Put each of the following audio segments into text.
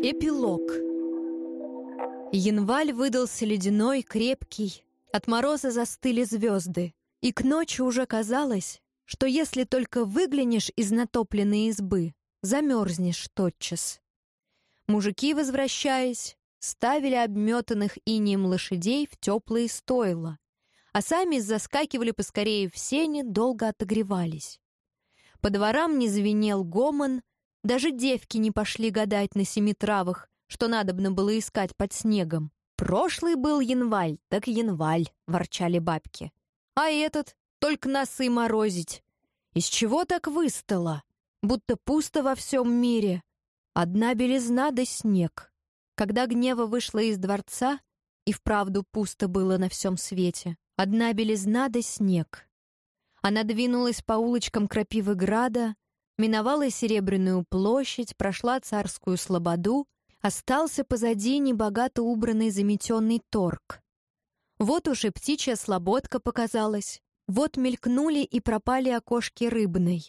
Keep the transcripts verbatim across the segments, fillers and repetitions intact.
Эпилог. Январь выдался ледяной, крепкий, от мороза застыли звезды, и к ночи уже казалось, что если только выглянешь из натопленной избы, замерзнешь тотчас. Мужики, возвращаясь, ставили обметанных инеем лошадей в теплые стойла, а сами заскакивали поскорее в сени, долго отогревались. По дворам не звенел гомон, даже девки не пошли гадать на семи травах, что надобно было искать под снегом. «Прошлый был январь, так январь», — ворчали бабки. «А этот только носы морозить. Из чего так выстало? Будто пусто во всем мире. Одна белизна да снег». Когда Гнева вышла из дворца, и вправду пусто было на всем свете. Одна белизна да снег. Она двинулась по улочкам Крапивограда, миновала Серебряную площадь, прошла Царскую слободу, остался позади небогато убранный заметенный торг. Вот уж и птичья слободка показалась, вот мелькнули и пропали окошки рыбной.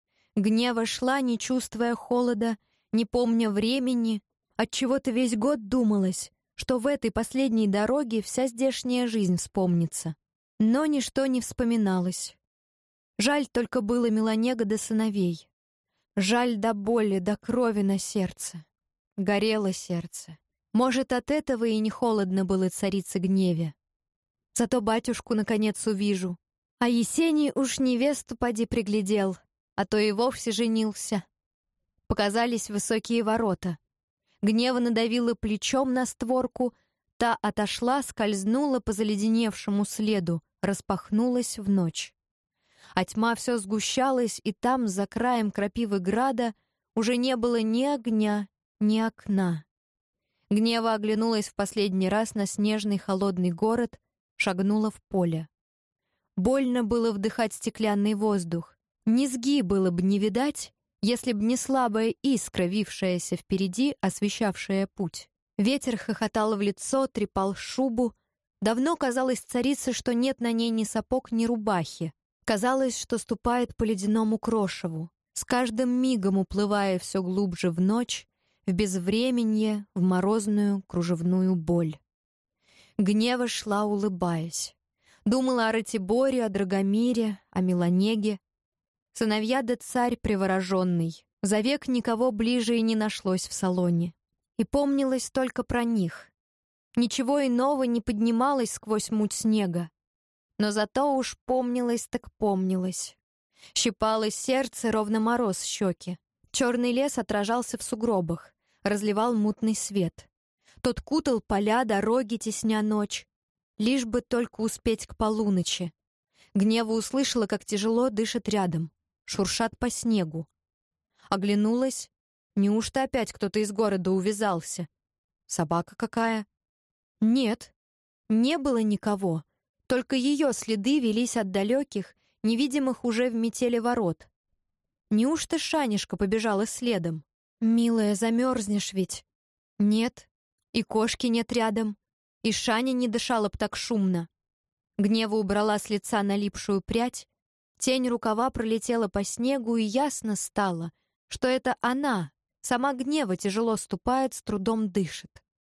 Гнева шла, не чувствуя холода, не помня времени, отчего-то весь год думалось, что в этой последней дороге вся здешняя жизнь вспомнится. Но ничто не вспоминалось. Жаль только было Меланега до сыновей. Жаль до боли, до крови на сердце. Горело сердце. Может, от этого и не холодно было царице Гневе. Зато батюшку наконец увижу. А Есений уж невесту поди приглядел, а то и вовсе женился. Показались высокие ворота. Гнева надавила плечом на створку, та отошла, скользнула по заледеневшему следу, распахнулась в ночь. А тьма все сгущалась, и там, за краем Крапивограда, уже не было ни огня, ни окна. Гнева оглянулась в последний раз на снежный холодный город, шагнула в поле. Больно было вдыхать стеклянный воздух. Низги было бы не видать, если б не слабая искра, вившаяся впереди, освещавшая путь. Ветер хохотал в лицо, трепал шубу. Давно казалось царице, что нет на ней ни сапог, ни рубахи. Казалось, что ступает по ледяному крошеву, с каждым мигом уплывая все глубже в ночь, в безвременье, в морозную кружевную боль. Гнева шла, улыбаясь. Думала о Ратиборе, о Драгомире, о Меланеге. Сыновья да царь привороженный. За век никого ближе и не нашлось в салоне. И помнилось только про них. Ничего иного не поднималось сквозь муть снега. Но зато уж помнилось так помнилось. Щипалось сердце, ровно мороз щеки. Черный лес отражался в сугробах, разливал мутный свет. Тот кутал поля, дороги, тесня ночь. Лишь бы только успеть к полуночи. Гнева услышала, как тяжело дышит рядом. Шуршат по снегу. Оглянулась. Неужто опять кто-то из города увязался? Собака какая? Нет, не было никого. Только ее следы велись от далеких, невидимых уже в метели ворот. Неужто Шанишка побежала следом? «Милая, замерзнешь ведь?» «Нет, и кошки нет рядом, и Шаня не дышала б так шумно». Гнева убрала с лица налипшую прядь, тень рукава пролетела по снегу, и ясно стало, что это она, сама Гнева, тяжело ступает, с трудом дышит.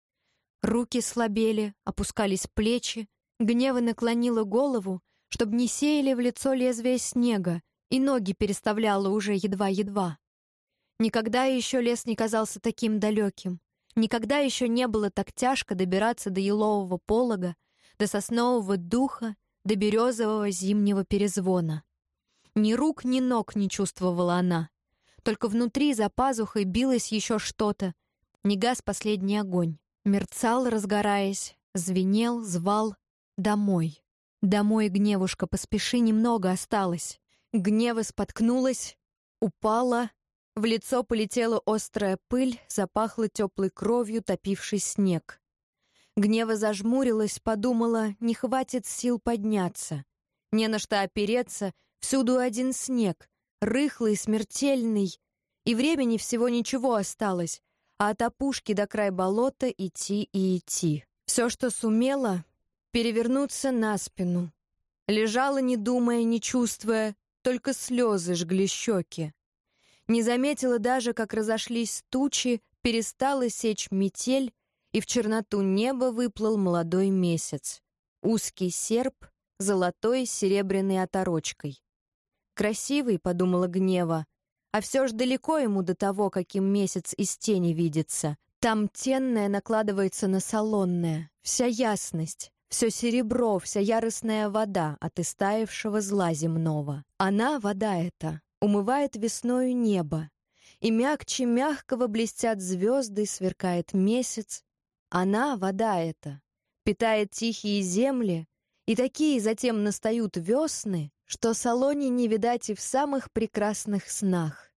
Руки слабели, опускались плечи, Гнева наклонила голову, чтобы не сеяли в лицо лезвие снега, и ноги переставляла уже едва-едва. Никогда еще лес не казался таким далеким, никогда еще не было так тяжко добираться до елового полога, до соснового духа, до березового зимнего перезвона. Ни рук, ни ног не чувствовала она, только внутри за пазухой билось еще что-то, не гас последний огонь, мерцал, разгораясь, звенел, звал. Домой. Домой, Гневушка, поспеши, немного осталось. Гнева споткнулась, упала, в лицо полетела острая пыль, запахло теплой кровью, топивший снег. Гнева зажмурилась, подумала, не хватит сил подняться. Не на что опереться, всюду один снег, рыхлый, смертельный, и времени всего ничего осталось, а от опушки до края болота идти и идти. Все, что сумела, перевернуться на спину. Лежала, не думая, не чувствуя, только слезы жгли щеки. Не заметила даже, как разошлись тучи, перестала сечь метель, и в черноту неба выплыл молодой месяц. Узкий серп, золотой с серебряной оторочкой. «Красивый», — подумала Гнева, а все ж далеко ему до того, каким месяц из тени видится. Там тенное накладывается на солонное, вся ясность, все серебро, вся яростная вода от истаившего зла земного. Она, вода эта, умывает весною небо, и мягче мягкого блестят звезды, сверкает месяц. Она, вода эта, питает тихие земли, и такие затем настают весны, что Салоне не видать и в самых прекрасных снах.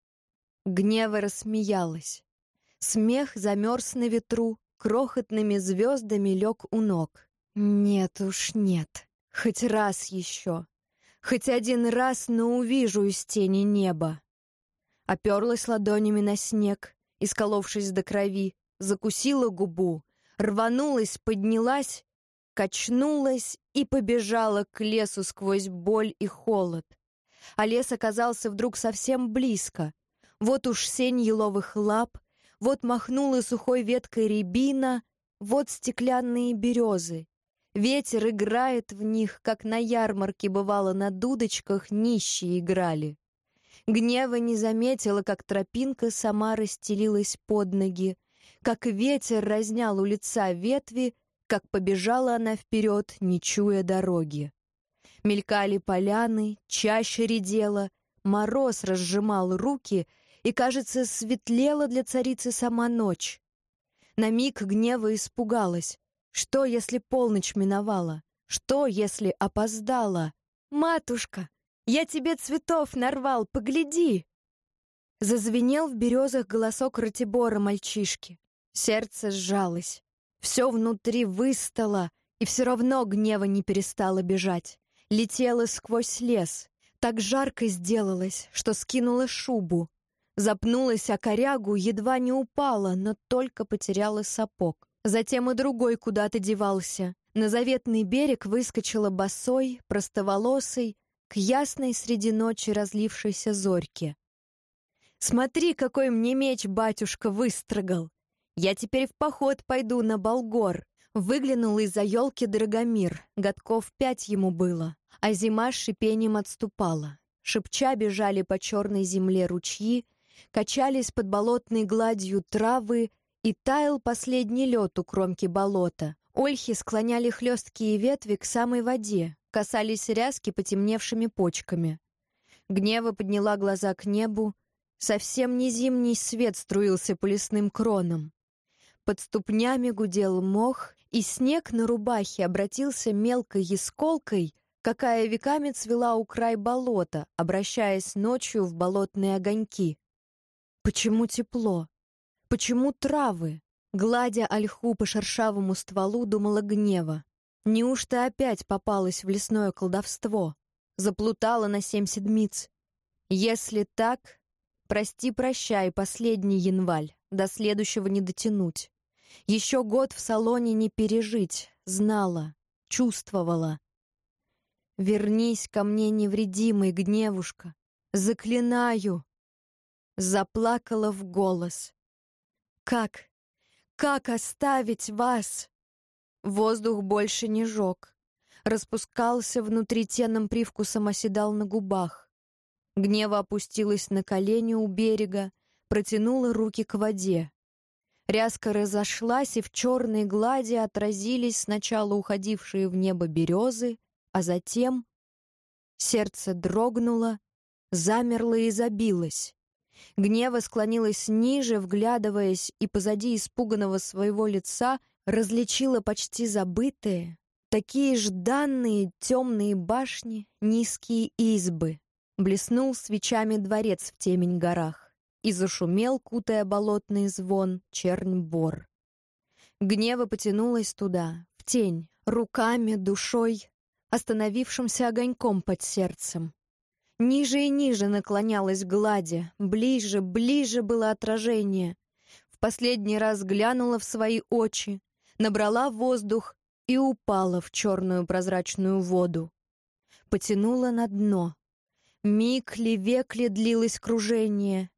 Гнева рассмеялась. Смех замерз на ветру, крохотными звездами лег у ног. Нет уж нет, хоть раз еще, хоть один раз, но увижу из тени неба. Оперлась ладонями на снег, исколовшись до крови, закусила губу, рванулась, поднялась, качнулась и побежала к лесу сквозь боль и холод. А лес оказался вдруг совсем близко. Вот уж сень еловых лап, вот махнула сухой веткой рябина, вот стеклянные березы. Ветер играет в них, как на ярмарке бывало на дудочках нищие играли. Гнева не заметила, как тропинка сама расстелилась под ноги, как ветер разнял у лица ветви, как побежала она вперед, не чуя дороги. Мелькали поляны, чаще редела, мороз разжимал руки, и, кажется, светлела для царицы сама ночь. На миг Гнева испугалась. Что, если полночь миновала? Что, если опоздала? «Матушка, я тебе цветов нарвал, погляди!» Зазвенел в березах голосок Ратибора мальчишки. Сердце сжалось. Все внутри выстало, и все равно Гнева не перестала бежать. Летела сквозь лес. Так жарко сделалось, что скинула шубу. Запнулась о корягу, едва не упала, но только потеряла сапог. Затем и другой куда-то девался. На заветный берег выскочила босой, простоволосой, к ясной среди ночи разлившейся зорьке. «Смотри, какой мне меч батюшка выстрогал! Я теперь в поход пойду на Болгор!» Выглянул из-за елки Драгомир, годков пять ему было, а зима с шипением отступала. Шепча бежали по черной земле ручьи, качались под болотной гладью травы, и таял последний лед у кромки болота. Ольхи склоняли хлесткие ветви к самой воде, касались ряски потемневшими почками. Гнева подняла глаза к небу. Совсем не зимний свет струился по лесным кронам. Под ступнями гудел мох, и снег на рубахе обратился мелкой ясколкой, какая веками цвела у край болота, обращаясь ночью в болотные огоньки. Почему тепло? Почему травы? Гладя ольху по шершавому стволу, думала Гнева. Неужто опять попалась в лесное колдовство? Заплутала на семь седмиц? Если так, прости-прощай, последний янваль, до следующего не дотянуть. Еще год в Салоне не пережить, знала, чувствовала. Вернись ко мне, невредимый, Гневушка, заклинаю. Заплакала в голос. Как? Как оставить вас? Воздух больше не жег. Распускался внутри, тенным привкусом оседал на губах. Гнева опустилась на колени у берега, протянула руки к воде. Ряска разошлась, и в черной глади отразились сначала уходившие в небо березы, а затем сердце дрогнуло, замерло и забилось. Гнева склонилась ниже, вглядываясь, и позади испуганного своего лица различила почти забытые, такие жданные темные башни, низкие избы. Блеснул свечами дворец в темень горах, и зашумел, кутая болотный звон, чернь-бор. Гнева потянулась туда, в тень, руками, душой, остановившимся огоньком под сердцем. Ниже и ниже наклонялась глади, ближе, ближе было отражение. В последний раз глянула в свои очи, набрала воздух и упала в черную прозрачную воду. Потянула на дно. Миг ли, век ли длилось кружение,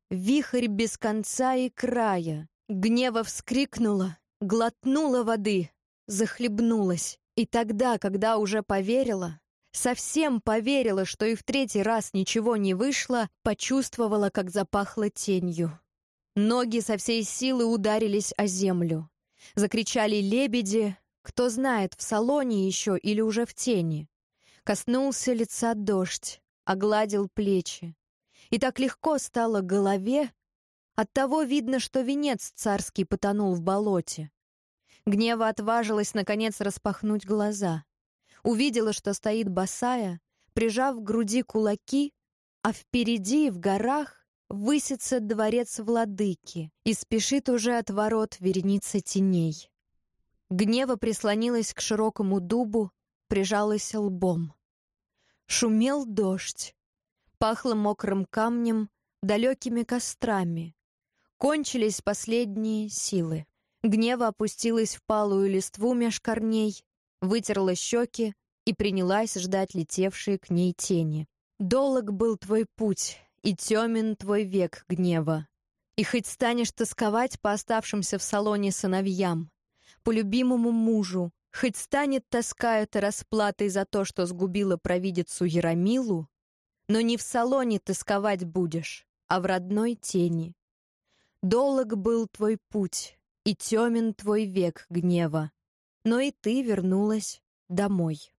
вихрь без конца и края. Гнева вскрикнула, глотнула воды, захлебнулась. И тогда, когда уже поверила, совсем поверила, что и в третий раз ничего не вышло, почувствовала, как запахло тенью. Ноги со всей силы ударились о землю. Закричали лебеди, кто знает, в салоне еще или уже в тени. Коснулся лица дождь, огладил плечи. И так легко стало голове, оттого видно, что венец царский потонул в болоте. Гнева отважилась, наконец, распахнуть глаза. Увидела, что стоит босая, прижав к груди кулаки, а впереди, в горах, высится дворец владыки, и спешит уже от ворот вереница теней. Гнева прислонилась к широкому дубу, прижалась лбом. Шумел дождь, пахло мокрым камнем, далекими кострами. Кончились последние силы. Гнева опустилась в палую листву меж корней, вытерла щеки и принялась ждать летевшие к ней тени. Долог был твой путь, и темен твой век, Гнева. И хоть станешь тосковать по оставшимся в салоне сыновьям, по любимому мужу, хоть станет тоска эта расплатой за то, что сгубила провидицу Яромилу, но не в салоне тосковать будешь, а в родной тени. Долог был твой путь, и темен твой век, Гнева, но и ты вернулась домой.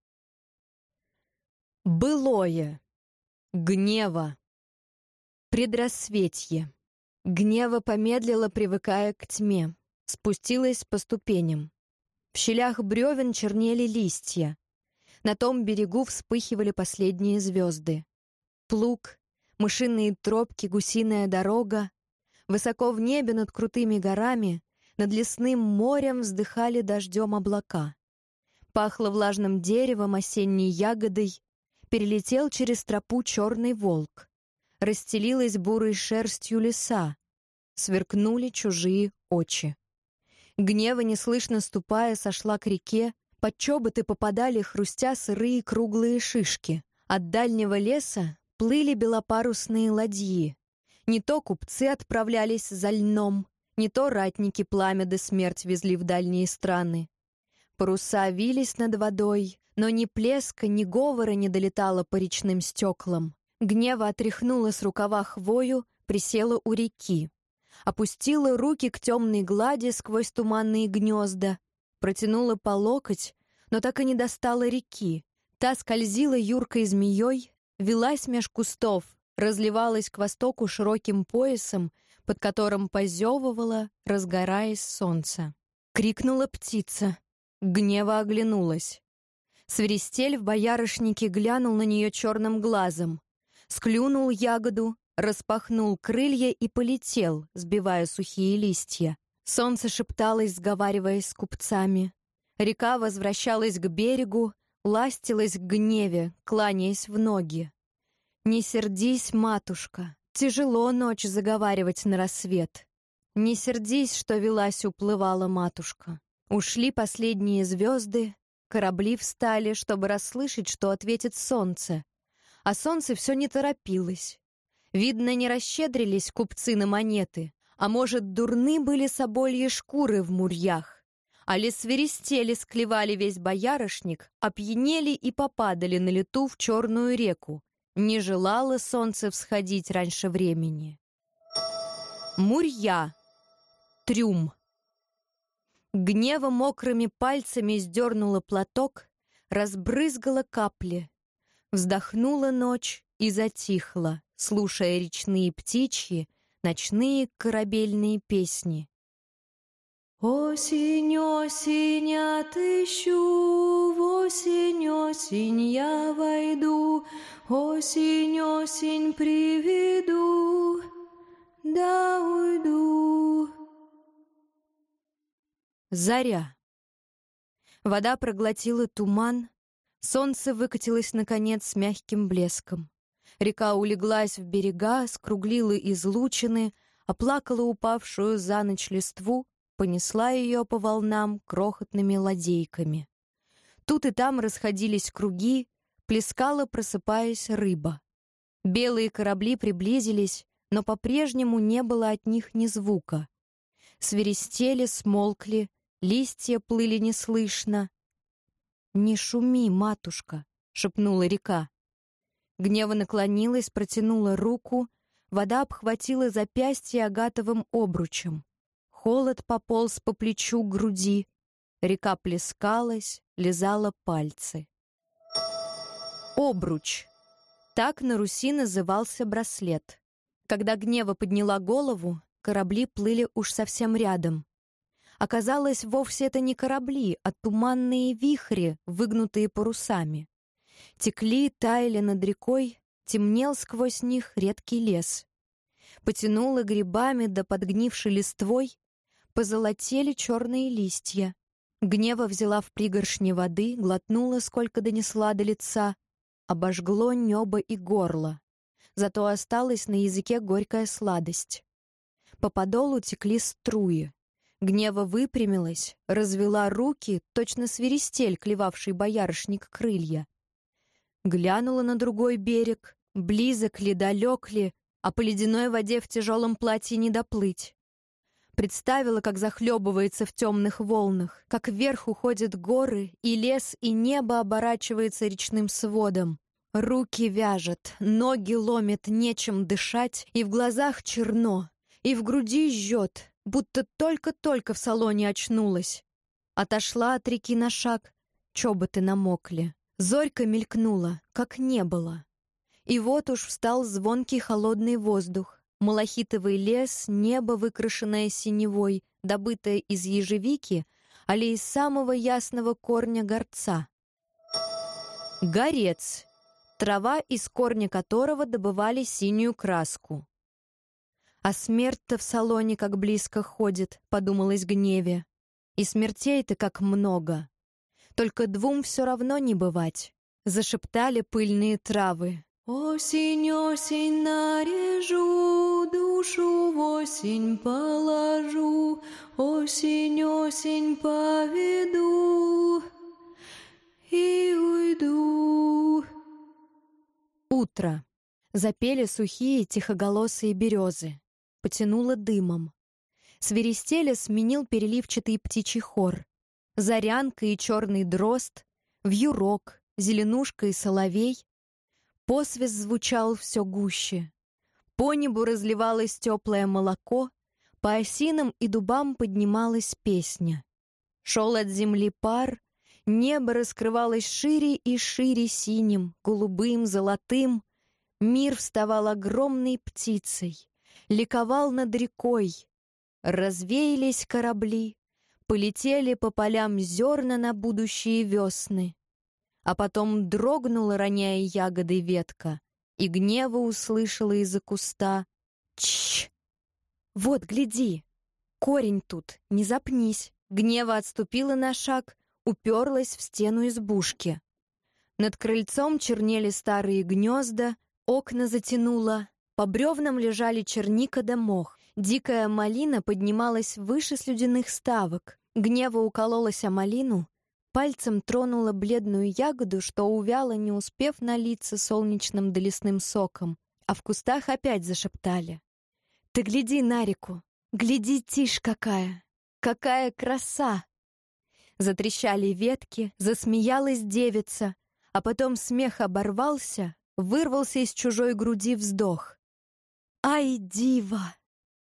Былое. Гнева. Предрассветье. Гнева помедлила, привыкая к тьме, спустилась по ступеням. В щелях бревен чернели листья. На том берегу вспыхивали последние звезды. Плуг, мышиные тропки, гусиная дорога. Высоко в небе над крутыми горами, над лесным морем вздыхали дождем облака. Пахло влажным деревом, осенней ягодой. Перелетел через тропу черный волк. Расстелилась бурой шерстью леса. Сверкнули чужие очи. Гнева, неслышно ступая, сошла к реке. Под чоботы попадали, хрустя, сырые круглые шишки. От дальнего леса плыли белопарусные ладьи. Не то купцы отправлялись за льном, не то ратники пламя да смерть везли в дальние страны. Паруса вились над водой, но ни плеска, ни говора не долетало по речным стеклам. Гнева отряхнула с рукава хвою, присела у реки. Опустила руки к темной глади сквозь туманные гнезда, протянула по локоть, но так и не достала реки. Та скользила юркой змеей, велась меж кустов, разливалась к востоку широким поясом, под которым позевывала, разгораясь солнце. Крикнула птица. Гнева оглянулась. Свиристель в боярышнике глянул на нее черным глазом, склюнул ягоду, распахнул крылья и полетел, сбивая сухие листья. Солнце шепталось, сговариваясь с купцами. Река возвращалась к берегу, ластилась к Гневе, кланяясь в ноги. «Не сердись, матушка, тяжело ночь заговаривать на рассвет. Не сердись, что велась уплывала матушка. Ушли последние звезды, корабли встали, чтобы расслышать, что ответит солнце. А солнце все не торопилось. Видно, не расщедрились купцы на монеты, а может, дурны были собольи шкуры в мурьях. А ли свиристели склевали весь боярышник, опьянели и попадали на лету в черную реку. Не желало солнце всходить раньше времени. Мурья. Трюм. Гнева мокрыми пальцами сдернула платок, разбрызгала капли. Вздохнула ночь и затихла, слушая речные птичьи, ночные корабельные песни. «Осень, осень, отыщу, в осень, осень я войду, осень, осень приведу, да уйду». Заря. Вода проглотила туман, солнце выкатилось, наконец, с мягким блеском. Река улеглась в берега, скруглила излучины, оплакала упавшую за ночь листву, понесла ее по волнам крохотными ладейками. Тут и там расходились круги, плескала, просыпаясь, рыба. Белые корабли приблизились, но по-прежнему не было от них ни звука. Свиристели, смолкли, листья плыли неслышно. «Не шуми, матушка», — шепнула река. Гнева наклонилась, протянула руку, вода обхватила запястье агатовым обручем. Холод пополз по плечу к груди, река плескалась, лизала пальцы. Обруч. Так на Руси назывался браслет. Когда Гнева подняла голову, корабли плыли уж совсем рядом. Оказалось, вовсе это не корабли, а туманные вихри, выгнутые парусами. Текли, таяли над рекой, темнел сквозь них редкий лес. Потянуло грибами да подгнившей листвой, позолотели черные листья. Гнева взяла в пригоршни воды, глотнула, сколько донесла до лица, обожгло небо и горло. Зато осталась на языке горькая сладость. По подолу текли струи. Гнева выпрямилась, развела руки, точно свиристель, клевавший боярышник крылья. Глянула на другой берег, близок ли, далек ли, а по ледяной воде в тяжелом платье не доплыть. Представила, как захлебывается в темных волнах, как вверх уходят горы, и лес, и небо оборачивается речным сводом. Руки вяжет, ноги ломит, нечем дышать, и в глазах черно, и в груди жжет, будто только-только в салоне очнулась. Отошла от реки на шаг, чоботы намокли. Зорька мелькнула, как не было. И вот уж встал звонкий холодный воздух. Малахитовый лес, небо, выкрашенное синевой, добытое из ежевики, али из самого ясного корня горца. Горец. Трава, из корня которого добывали синюю краску. «А смерть-то в салоне как близко ходит», — подумалось Гневе. «И смертей-то как много. Только двум все равно не бывать», — зашептали пыльные травы. «Осень, осень, нарежу, душу в осень положу, осень, осень поведу и уйду». Утро. Запели сухие тихоголосые березы. Потянуло дымом. Свиристеля сменил переливчатый птичий хор. Зарянка и черный дрозд, вьюрок, зеленушка и соловей. Посвист звучал все гуще. По небу разливалось теплое молоко, по осинам и дубам поднималась песня. Шел от земли пар, небо раскрывалось шире и шире синим, голубым, золотым. Мир вставал огромной птицей, ликовал над рекой. Развеялись корабли, полетели по полям зерна на будущие весны. А потом дрогнула, роняя ягоды, ветка, и Гнева услышала из-за куста: «Чш! Вот, гляди! Корень тут, не запнись!» Гнева отступила на шаг, уперлась в стену избушки. Над крыльцом чернели старые гнезда, окна затянуло, по бревнам лежали черника да мох. Дикая малина поднималась выше слюдяных ставок. Гнева укололась о малину, пальцем тронула бледную ягоду, что увяла, не успев налиться солнечным да лесным соком. А в кустах опять зашептали: «Ты гляди на реку! Гляди, тишь какая! Какая краса!» Затрещали ветки, засмеялась девица, а потом смех оборвался, вырвался из чужой груди вздох. «Ай, дива!»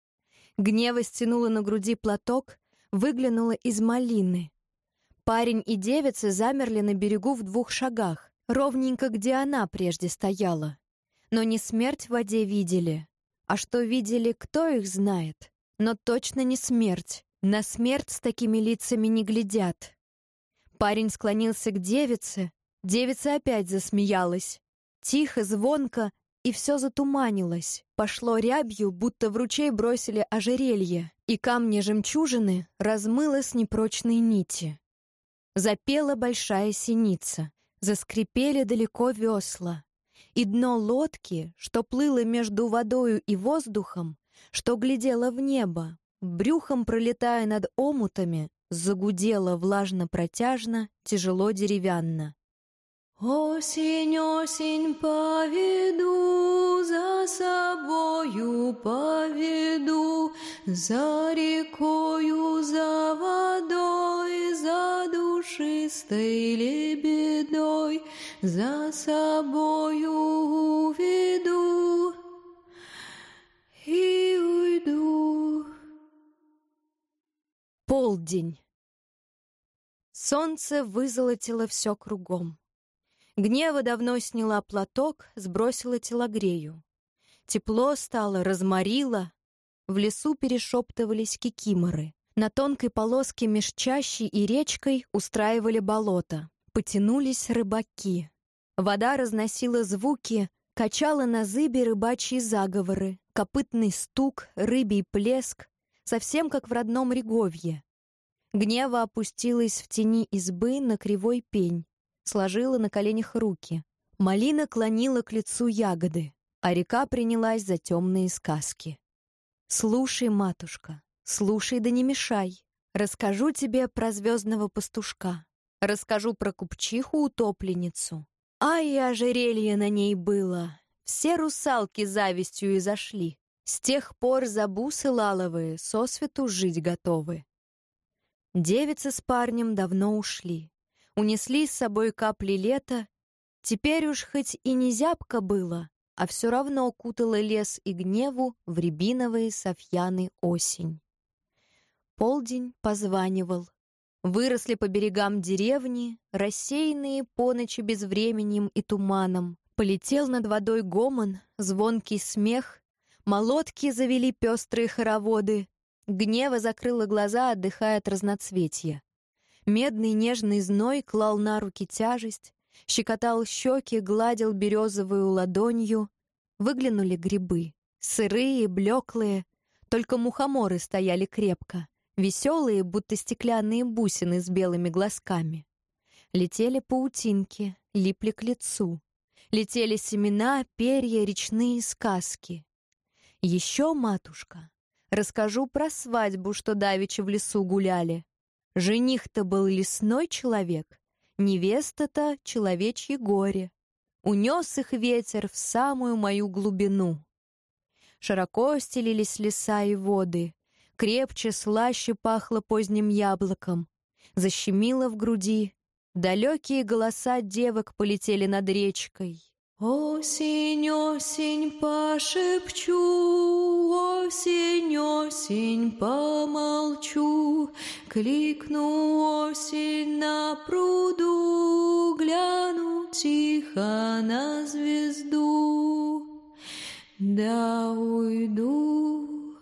Гнева стянула на груди платок, выглянула из малины. Парень и девица замерли на берегу в двух шагах, ровненько, где она прежде стояла. Но не смерть в воде видели. А что видели, кто их знает? Но точно не смерть. На смерть с такими лицами не глядят. Парень склонился к девице, девица опять засмеялась. Тихо, звонко, и все затуманилось. Пошло рябью, будто в ручей бросили ожерелье, и камни-жемчужины размыло с непрочной нити. Запела большая синица, заскрипели далеко весла, и дно лодки, что плыло между водою и воздухом, что глядело в небо, брюхом пролетая над омутами, загудело влажно-протяжно, тяжело деревянно. Осень, осень, поведу, за собою поведу, за рекою, за водой, за душистой лебедой, за собою уведу и уйду. Полдень. Солнце вызолотило все кругом. Гнева давно сняла платок, сбросила телогрею. Тепло стало, разморило. В лесу перешептывались кикиморы. На тонкой полоске меж чащей и речкой устраивали болото. Потянулись рыбаки. Вода разносила звуки, качала на зыбе рыбачьи заговоры, копытный стук, рыбий плеск, совсем как в родном Реговье. Гнева опустилась в тени избы на кривой пень, сложила на коленях руки. Малина клонила к лицу ягоды, а река принялась за темные сказки. «Слушай, матушка, слушай, да не мешай. Расскажу тебе про звездного пастушка. Расскажу про купчиху-утопленницу. Ай, и ожерелье на ней было. Все русалки завистью изошли. С тех пор за бусы лаловые сосвету жить готовы. Девицы с парнем давно ушли. Унесли с собой капли лета. Теперь уж хоть и не зябко было, а все равно кутала лес и Гневу в рябиновые софьяны осень. Полдень позванивал. Выросли по берегам деревни, рассеянные по ночи безвременем и туманом. Полетел над водой гомон, звонкий смех. Молотки завели пестрые хороводы. Гнева закрыла глаза, отдыхая от разноцветья. Медный нежный зной клал на руки тяжесть, щекотал щеки, гладил березовую ладонью. Выглянули грибы, сырые, блеклые, только мухоморы стояли крепко, веселые, будто стеклянные бусины с белыми глазками. Летели паутинки, липли к лицу. Летели семена, перья, речные сказки. Еще, матушка, расскажу про свадьбу, что давеча в лесу гуляли. Жених-то был лесной человек, невеста-то человечье горе. Унес их ветер в самую мою глубину. Широко стелились леса и воды, крепче, слаще пахло поздним яблоком. Защемило в груди, далекие голоса девок полетели над речкой. Осень, осень, пошепчу, осень, осень, помолчу, кликну осень на пруду, гляну тихо на звезду, да уйду.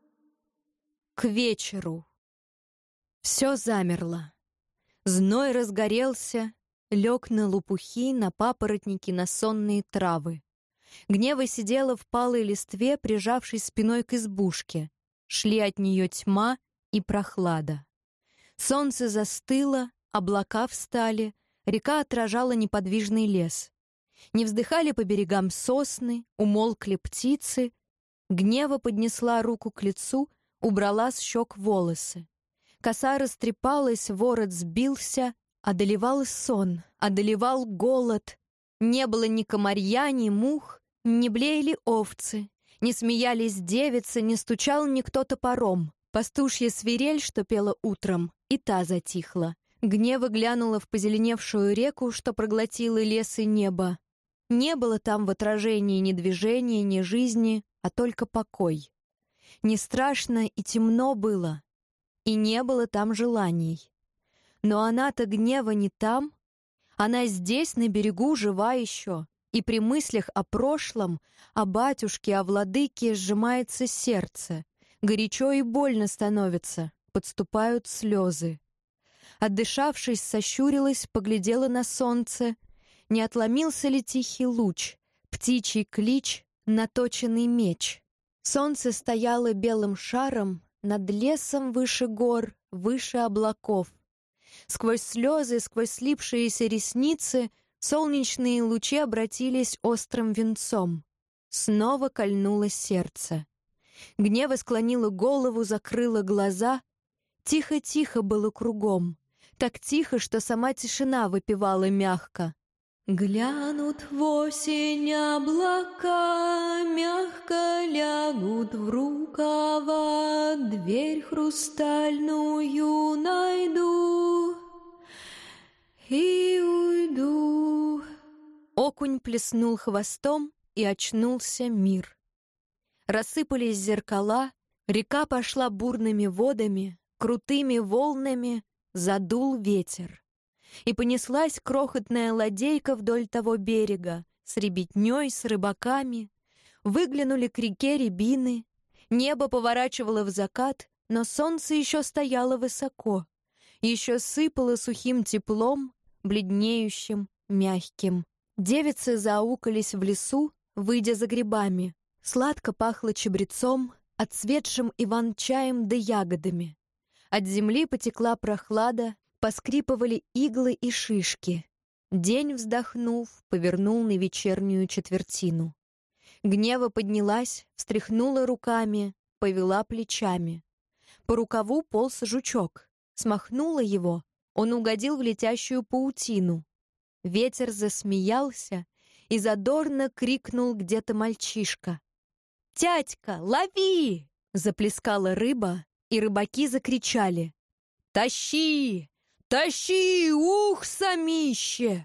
К вечеру все замерло. Зной разгорелся, лег на лопухи, на папоротники, на сонные травы. Гнева сидела в палой листве, прижавшись спиной к избушке. Шли от нее тьма и прохлада. Солнце застыло, облака встали, река отражала неподвижный лес. Не вздыхали по берегам сосны, умолкли птицы. Гнева поднесла руку к лицу, убрала с щек волосы. Коса растрепалась, ворот сбился, одолевал сон, одолевал голод. Не было ни комарья, ни мух, не блеяли овцы, не смеялись девицы, не стучал никто топором. Пастушья свирель, что пела утром, и та затихла. Гнева глянула в позеленевшую реку, что проглотила лес и небо. Не было там в отражении ни движения, ни жизни, а только покой. Не страшно и темно было, и не было там желаний. Но она-то, Гнева, не там. Она здесь, на берегу, жива еще. И при мыслях о прошлом, о батюшке, о владыке сжимается сердце. Горячо и больно становится, подступают слезы. Отдышавшись, сощурилась, поглядела на солнце. Не отломился ли тихий луч, птичий клич, наточенный меч? Солнце стояло белым шаром над лесом выше гор, выше облаков. Сквозь слезы, сквозь слипшиеся ресницы солнечные лучи обратились острым венцом. Снова кольнуло сердце. Гнева склонила голову, закрыла глаза. Тихо-тихо было кругом. Так тихо, что сама тишина выпевала мягко. Глянут в осень облака, мягко лягут в рукава, дверь хрустальную найду и уйду. Окунь плеснул хвостом, и очнулся мир. Рассыпались зеркала, река пошла бурными водами, крутыми волнами задул ветер. И понеслась крохотная ладейка вдоль того берега, с ребятней, с рыбаками. Выглянули к реке рябины, небо поворачивало в закат, но солнце еще стояло высоко, еще сыпало сухим теплом, бледнеющим, мягким. Девицы заукались в лесу, выйдя за грибами. Сладко пахло чабрецом, отцветшим иван-чаем да ягодами. От земли потекла прохлада, поскрипывали иглы и шишки. День, вздохнув, повернул на вечернюю четвертину. Гнева поднялась, встряхнула руками, повела плечами. По рукаву полз жучок. Смахнула его, он угодил в летящую паутину. Ветер засмеялся, и задорно крикнул где-то мальчишка. «Тятька, лови!» Заплескала рыба, и рыбаки закричали. «Тащи! Тащи! Ух, самище!»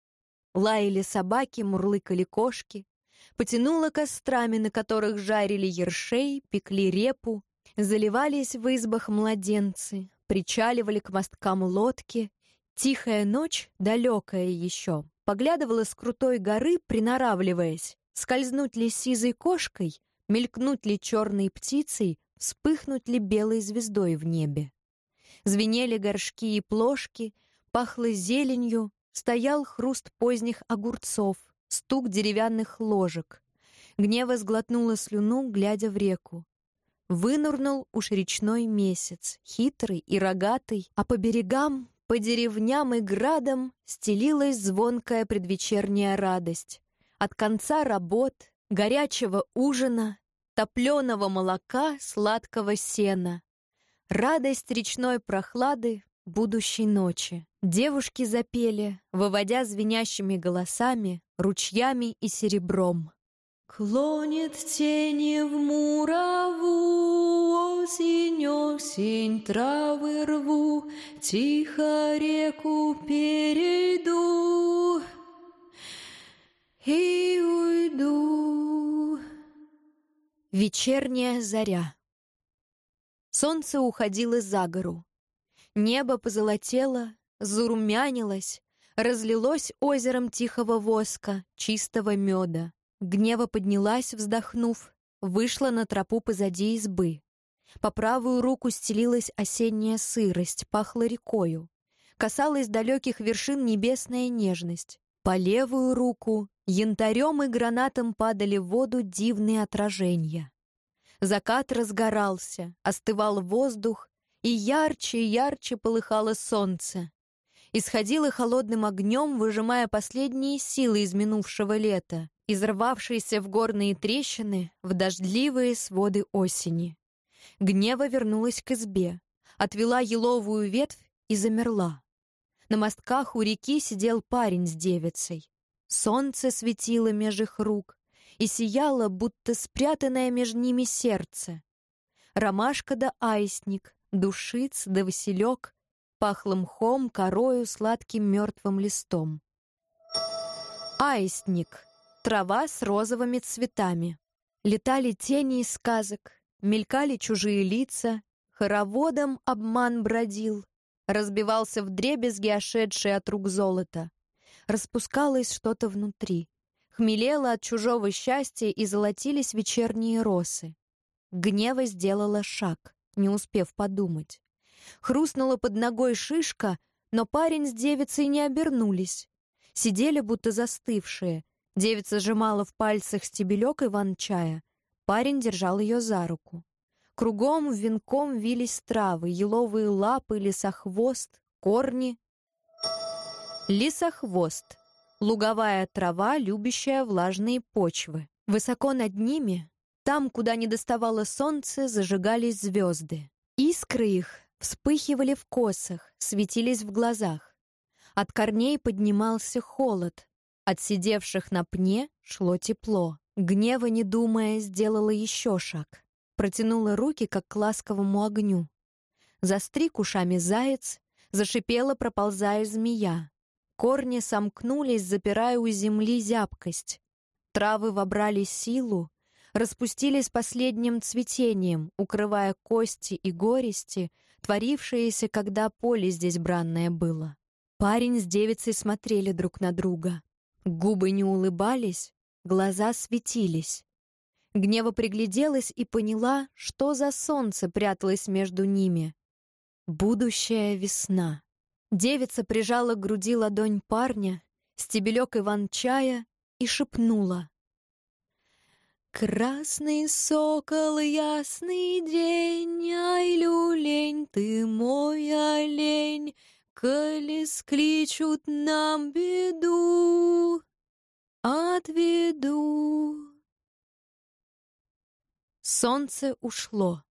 Лаяли собаки, мурлыкали кошки. Потянуло кострами, на которых жарили ершей, пекли репу. Заливались в избах младенцы, причаливали к мосткам лодки. Тихая ночь, далекая еще, поглядывала с крутой горы, приноравливаясь, скользнуть ли сизой кошкой, мелькнуть ли черной птицей, вспыхнуть ли белой звездой в небе. Звенели горшки и плошки, пахло зеленью, стоял хруст поздних огурцов, стук деревянных ложек. Гнева сглотнула слюну, глядя в реку. Вынурнул уж речной месяц, хитрый и рогатый, а по берегам, по деревням и градам стелилась звонкая предвечерняя радость. От конца работ, горячего ужина, топленого молока, сладкого сена. Радость речной прохлады будущей ночи. Девушки запели, выводя звенящими голосами, ручьями и серебром. Клонит тени в мураву, осень, осень, травы рву, тихо реку перейду и уйду. Вечерняя заря. Солнце уходило за гору. Небо позолотело, зарумянилось, разлилось озером тихого воска, чистого меда. Гнева поднялась, вздохнув, вышла на тропу позади избы. По правую руку стелилась осенняя сырость, пахла рекою. Касалась далеких вершин небесная нежность. По левую руку янтарем и гранатом падали в воду дивные отражения. Закат разгорался, остывал воздух, и ярче и ярче полыхало солнце. Исходило холодным огнем, выжимая последние силы из минувшего лета, изрвавшиеся в горные трещины, в дождливые своды осени. Гнева вернулась к избе, отвела еловую ветвь и замерла. На мостках у реки сидел парень с девицей. Солнце светило меж их рук и сияло, будто спрятанное между ними сердце. Ромашка да аистник, душиц да василек, пахло мхом, корою, сладким мертвым листом. Аистник — трава с розовыми цветами. Летали тени из сказок, мелькали чужие лица, хороводом обман бродил, разбивался вдребезги ошедший от рук золото. Распускалось что-то внутри, хмелело от чужого счастья, и золотились вечерние росы. Гнева сделала шаг, не успев подумать. Хрустнула под ногой шишка, но парень с девицей не обернулись. Сидели, будто застывшие. Девица сжимала в пальцах стебелек иван-чая. Парень держал ее за руку. Кругом венком вились травы, еловые лапы, лисохвост, корни. Лисохвост — луговая трава, любящая влажные почвы. Высоко над ними, там, куда не доставало солнце, зажигались звезды. Искры их вспыхивали в косах, светились в глазах. От корней поднимался холод. От сидевших на пне шло тепло. Гнева, не думая, сделала еще шаг. Протянула руки, как к ласковому огню. Застриг ушами заяц, зашипела, проползая змея. Корни сомкнулись, запирая у земли зябкость. Травы вобрали силу, распустились последним цветением, укрывая кости и горести, творившиеся, когда поле здесь бранное было. Парень с девицей смотрели друг на друга. Губы не улыбались, глаза светились. Гнева пригляделась и поняла, что за солнце пряталось между ними. Будущая весна. Девица прижала к груди ладонь парня, стебелек иван-чая и шепнула: «Красный сокол, ясный день, ай, люлень, ты мой олень, коли скличут нам беду, отведу». Солнце ушло.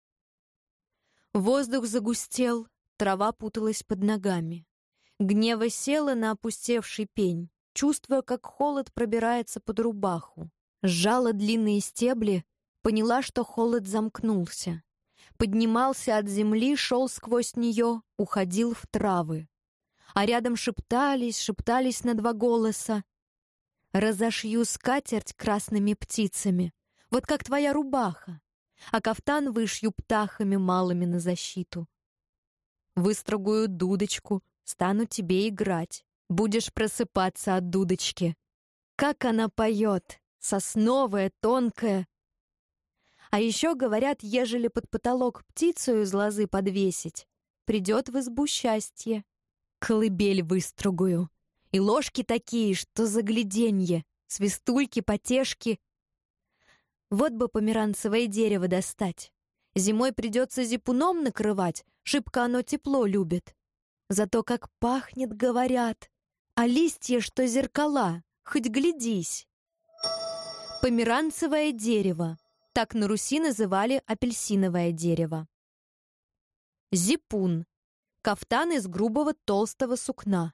Воздух загустел, трава путалась под ногами. Гнева села на опустевший пень, чувствуя, как холод пробирается под рубаху. Сжала длинные стебли, поняла, что холод замкнулся. Поднимался от земли, шел сквозь нее, уходил в травы. А рядом шептались, шептались на два голоса: «Разошью скатерть красными птицами, вот как твоя рубаха, а кафтан вышью птахами малыми на защиту. Выстрогую дудочку, стану тебе играть, будешь просыпаться от дудочки. Как она поет, сосновая, тонкая. А еще, говорят, ежели под потолок птицу из лозы подвесить, придет в избу счастье. Колыбель выстругую, и ложки такие, что загляденье, свистульки, потешки. Вот бы померанцевое дерево достать. Зимой придется зипуном накрывать, шибко оно тепло любит. Зато как пахнет, говорят, а листья, что зеркала, хоть глядись. Померанцевое дерево. Так на Руси называли апельсиновое дерево. Зипун. Кафтан из грубого толстого сукна.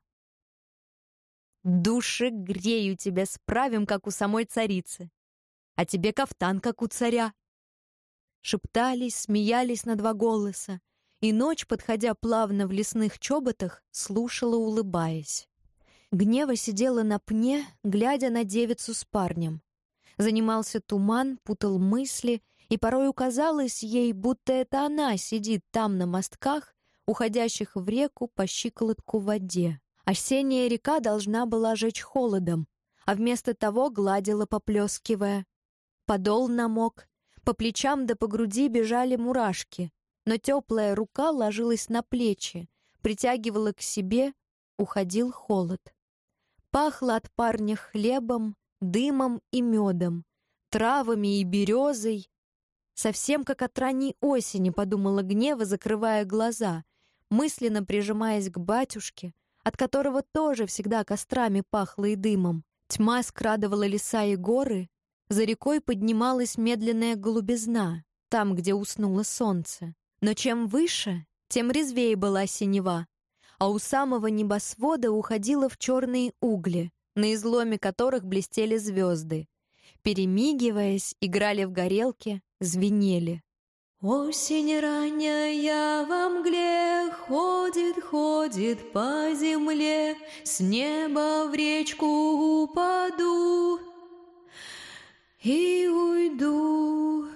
Души грею тебя, справим, как у самой царицы. А тебе кафтан, как у царя. Шептались, смеялись на два голоса, и ночь, подходя плавно в лесных чоботах, слушала, улыбаясь. Гнева сидела на пне, глядя на девицу с парнем. Занимался туман, путал мысли, и порою казалось ей, будто это она сидит там на мостках, уходящих в реку по щиколотку в воде. Осенняя река должна была жечь холодом, а вместо того гладила, поплескивая. Подол намок, по плечам да по груди бежали мурашки, но теплая рука ложилась на плечи, притягивала к себе, уходил холод. Пахло от парня хлебом, дымом и медом, травами и березой. Совсем как от ранней осени, подумала Гнева, закрывая глаза, мысленно прижимаясь к батюшке, от которого тоже всегда кострами пахло и дымом. Тьма скрадывала леса и горы, за рекой поднималась медленная голубизна, там, где уснуло солнце. Но чем выше, тем резвее была синева, а у самого небосвода уходила в черные угли, на изломе которых блестели звезды. Перемигиваясь, играли в горелке, звенели. Осень ранняя во мгле ходит, ходит по земле, с неба в речку упаду и уйду.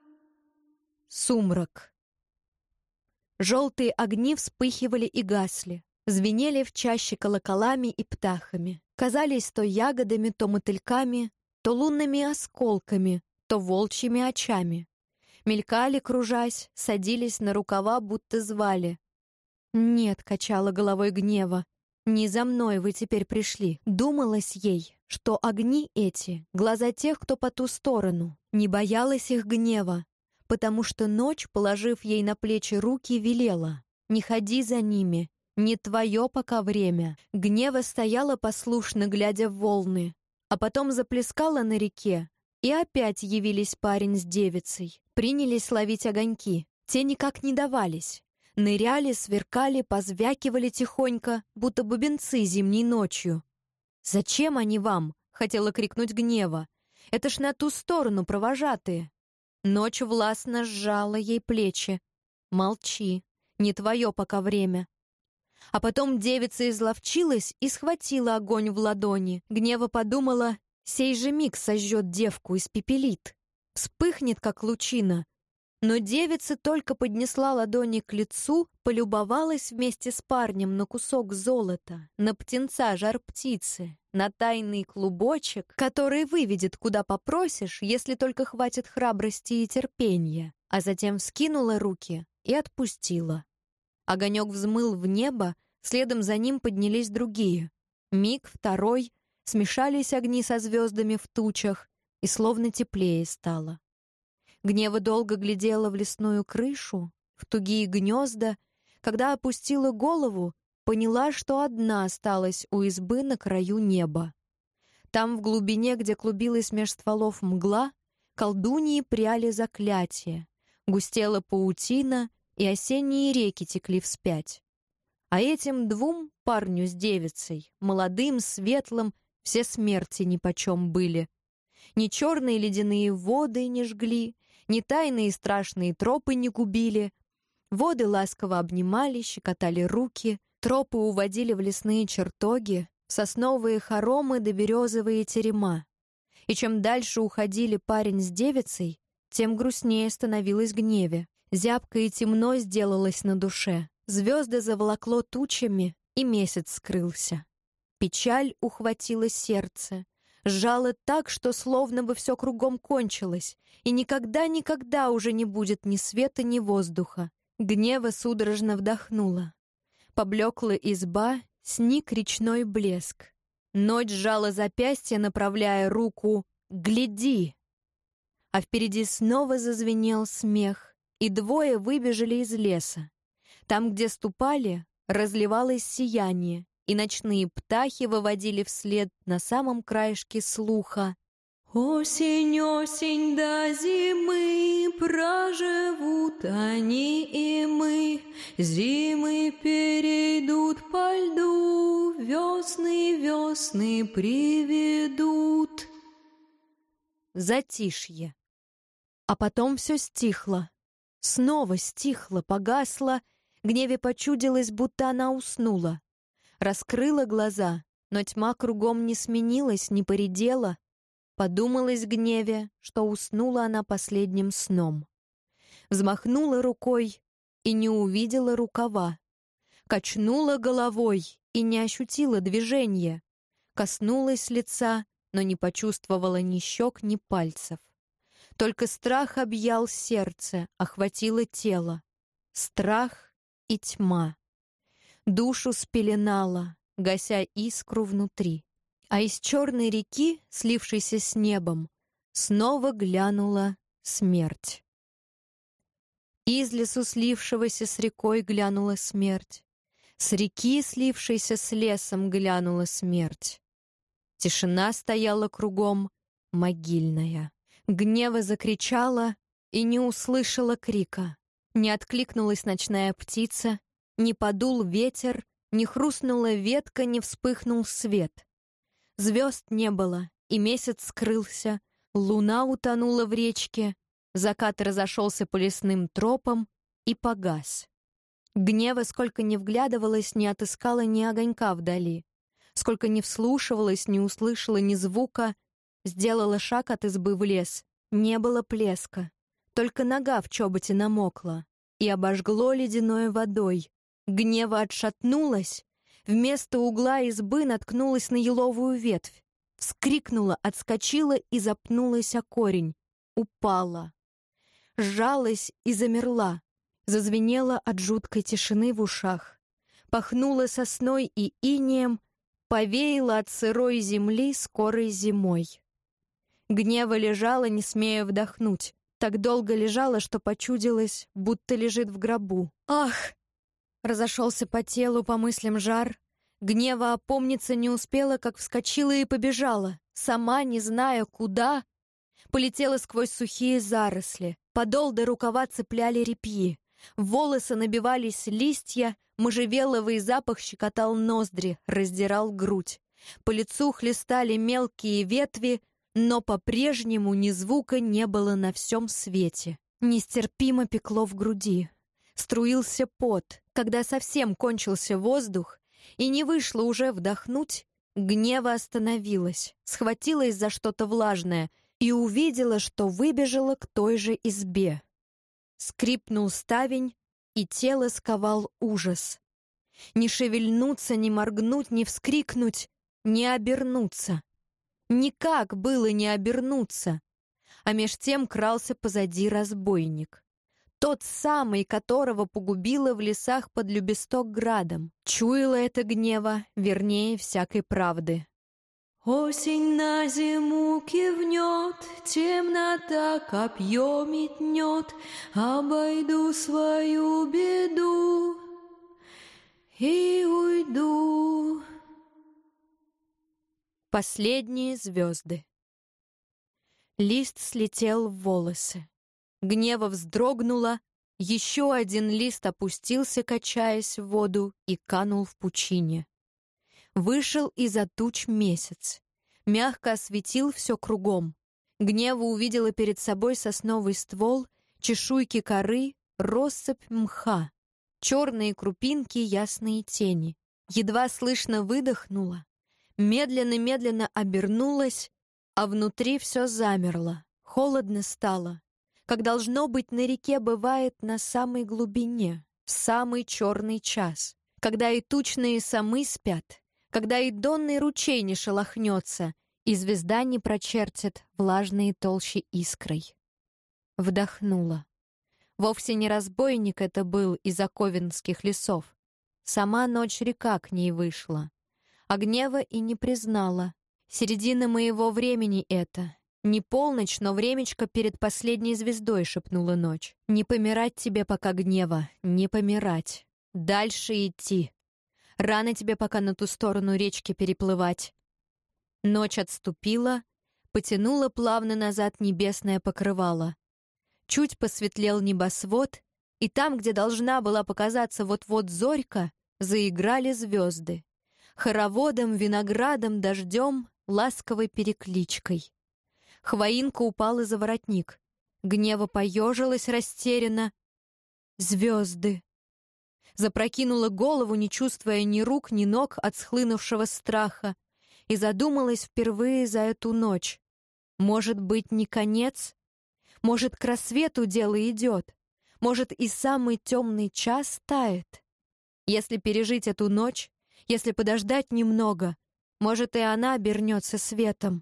Сумрак. Желтые огни вспыхивали и гасли, звенели в чаще колоколами и птахами. Казались то ягодами, то мотыльками, то лунными осколками, то волчьими очами. Мелькали, кружась, садились на рукава, будто звали. «Нет», — качала головой Гнева, — «не за мной вы теперь пришли». Думалось ей, что огни эти — глаза тех, кто по ту сторону. Не боялась их Гнева, потому что ночь, положив ей на плечи руки, велела: «Не ходи за ними, не твое пока время». Гнева стояла послушно, глядя в волны, а потом заплескала на реке, и опять явились парень с девицей. Принялись ловить огоньки. Те никак не давались. Ныряли, сверкали, позвякивали тихонько, будто бубенцы зимней ночью. «Зачем они вам?» — хотела крикнуть Гнева. «Это ж на ту сторону провожатые». Ночь властно сжала ей плечи. «Молчи, не твое пока время». А потом девица изловчилась и схватила огонь в ладони. Гнева подумала, сей же миг сожжет девку, испепелит. Вспыхнет, как лучина. Но девица только поднесла ладони к лицу, полюбовалась вместе с парнем на кусок золота, на птенца жар-птицы, на тайный клубочек, который выведет, куда попросишь, если только хватит храбрости и терпения, а затем вскинула руки и отпустила. Огонек взмыл в небо, следом за ним поднялись другие. Миг, второй, смешались огни со звездами в тучах, и словно теплее стало. Гнева долго глядела в лесную крышу, в тугие гнезда. Когда опустила голову, поняла, что одна осталась у избы на краю неба. Там, в глубине, где клубилась меж стволов мгла, колдуньи пряли заклятие, густела паутина, и осенние реки текли вспять. А этим двум, парню с девицей, молодым, светлым, все смерти нипочем были. Ни черные ледяные воды не жгли, ни тайные страшные тропы не губили. Воды ласково обнимали, щекотали руки, тропы уводили в лесные чертоги, в сосновые хоромы да березовые терема. И чем дальше уходили парень с девицей, тем грустнее становилось Гневе. Зябко и темно сделалось на душе. Звезды заволокло тучами, и месяц скрылся. Печаль ухватила сердце, сжала так, что словно бы все кругом кончилось, и никогда-никогда уже не будет ни света, ни воздуха. Гнева судорожно вдохнула. Поблекла изба, сник речной блеск. Ночь сжала запястье, направляя руку «Гляди!». А впереди снова зазвенел смех, и двое выбежали из леса. Там, где ступали, разливалось сияние, и ночные птахи выводили вслед на самом краешке слуха: «Осень, осень до зимы, проживут они и мы, зимы перейдут по льду, весны, весны приведут». Затишье. А потом все стихло. Снова стихло, погасло. Гневе почудилось, будто она уснула. Раскрыла глаза, но тьма кругом не сменилась, не поредела. Подумалось Гневе, что уснула она последним сном. Взмахнула рукой и не увидела рукава. Качнула головой и не ощутила движения. Коснулась лица, но не почувствовала ни щек, ни пальцев. Только страх объял сердце, охватило тело. Страх и тьма. Душу спеленала, гася искру внутри. А из черной реки, слившейся с небом, снова глянула смерть. Из лесу, слившегося с рекой, глянула смерть. С реки, слившейся с лесом, глянула смерть. Тишина стояла кругом, могильная. Гнева закричала и не услышала крика. Не откликнулась ночная птица, не подул ветер, не хрустнула ветка, не вспыхнул свет. Звезд не было, и месяц скрылся, луна утонула в речке, закат разошелся по лесным тропам и погас. Гнева, сколько ни вглядывалась, не отыскала ни огонька вдали. Сколько ни вслушивалась, не услышала ни звука, сделала шаг от избы в лес. Не было плеска, только нога в чоботе намокла и обожгло ледяной водой. Гнева отшатнулась, вместо угла избы наткнулась на еловую ветвь, вскрикнула, отскочила и запнулась о корень. Упала. Сжалась и замерла, зазвенела от жуткой тишины в ушах. Пахнула сосной и инеем, повеяло от сырой земли скорой зимой. Гнева лежала, не смея вдохнуть. Так долго лежала, что почудилось, будто лежит в гробу. «Ах!» Разошелся по телу, по мыслям жар. Гнева опомниться не успела, как вскочила и побежала. Сама, не зная куда, полетела сквозь сухие заросли. Подол до рукава цепляли репьи. В волосы набивались листья, можжевеловый запах щекотал ноздри, раздирал грудь. По лицу хлестали мелкие ветви, но по-прежнему ни звука не было на всем свете. Нестерпимо пекло в груди. Струился пот. Когда совсем кончился воздух и не вышло уже вдохнуть, Гнева остановилась, схватилась за что-то влажное и увидела, что выбежала к той же избе. Скрипнул ставень, и тело сковал ужас. Не шевельнуться, не моргнуть, не вскрикнуть, не обернуться. Никак было не обернуться. А меж тем крался позади разбойник. Тот самый, которого погубила в лесах под Любесток-градом. Чуяла это Гнева, вернее всякой правды. Осень на зиму кивнет, темнота копье метнет, обойду свою беду и уйду. Последние звезды. Лист слетел в волосы. Гнева вздрогнула, еще один лист опустился, качаясь в воду, и канул в пучине. Вышел из-за туч месяц. Мягко осветил все кругом. Гнева увидела перед собой сосновый ствол, чешуйки коры, россыпь мха, черные крупинки, ясные тени. Едва слышно выдохнула, медленно-медленно обернулась, а внутри все замерло, холодно стало, как должно быть на реке бывает на самой глубине, в самый черный час, когда и тучные самы спят, когда и донный ручей не шелохнется, и звезда не прочертит влажные толщи искрой. Вдохнула. Вовсе не разбойник это был из оковенских лесов. Сама ночь река к ней вышла. А Гнева и не признала. Середина моего времени это. Не полночь, но времечко перед последней звездой, шепнула ночь. Не помирать тебе пока, Гнева, не помирать. Дальше идти. Рано тебе пока на ту сторону речки переплывать. Ночь отступила, потянула плавно назад небесное покрывало. Чуть посветлел небосвод, и там, где должна была показаться вот-вот зорька, заиграли звезды. Хороводом, виноградом, дождем, ласковой перекличкой. Хвоинка упала за воротник. Гнева поежилась растерянно. Звезды. Запрокинула голову, не чувствуя ни рук, ни ног от схлынувшего страха, и задумалась впервые за эту ночь. Может быть, не конец? Может, к рассвету дело идет? Может, и самый темный час тает? Если пережить эту ночь, если подождать немного, может, и она обернется светом.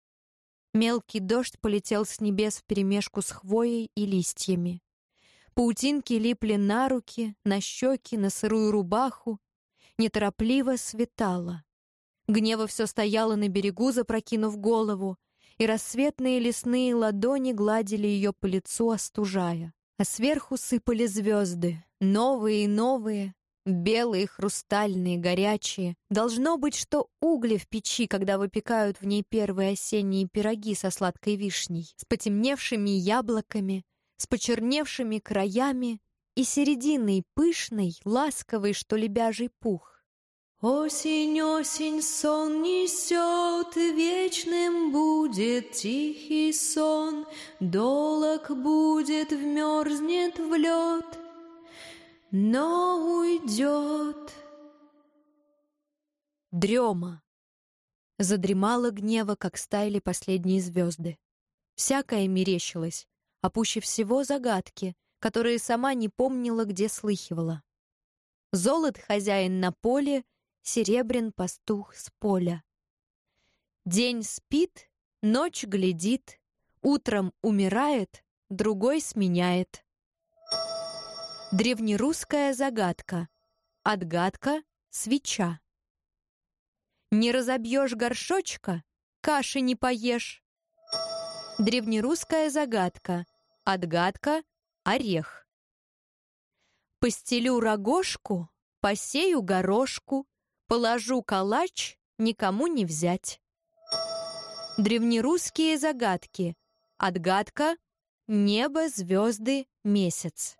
Мелкий дождь полетел с небес вперемешку с хвоей и листьями. Паутинки липли на руки, на щеки, на сырую рубаху. Неторопливо светало. Гнева все стояла на берегу, запрокинув голову, и рассветные лесные ладони гладили ее по лицу, остужая. А сверху сыпали звезды, новые и новые, белые, хрустальные, горячие. Должно быть, что угли в печи, когда выпекают в ней первые осенние пироги со сладкой вишней, с потемневшими яблоками, с почерневшими краями и серединой пышной, ласковой, что лебяжий пух. Осень, осень, сон несет, вечным будет тихий сон, долог будет, вмерзнет в лед, но уйдет. Дрема. Задремала Гнева, как стаяли последние звезды. Всякое мерещилось, а пуще всего загадки, которые сама не помнила, где слыхивала. Золот хозяин на поле, серебрян пастух с поля. День спит, ночь глядит, утром умирает, другой сменяет. Древнерусская загадка. Отгадка — свеча. Не разобьешь горшочка, каши не поешь. Древнерусская загадка. Отгадка — орех. Постелю рогожку, посею горошку, положу калач, никому не взять. Древнерусские загадки. Отгадка — небо, звезды, месяц.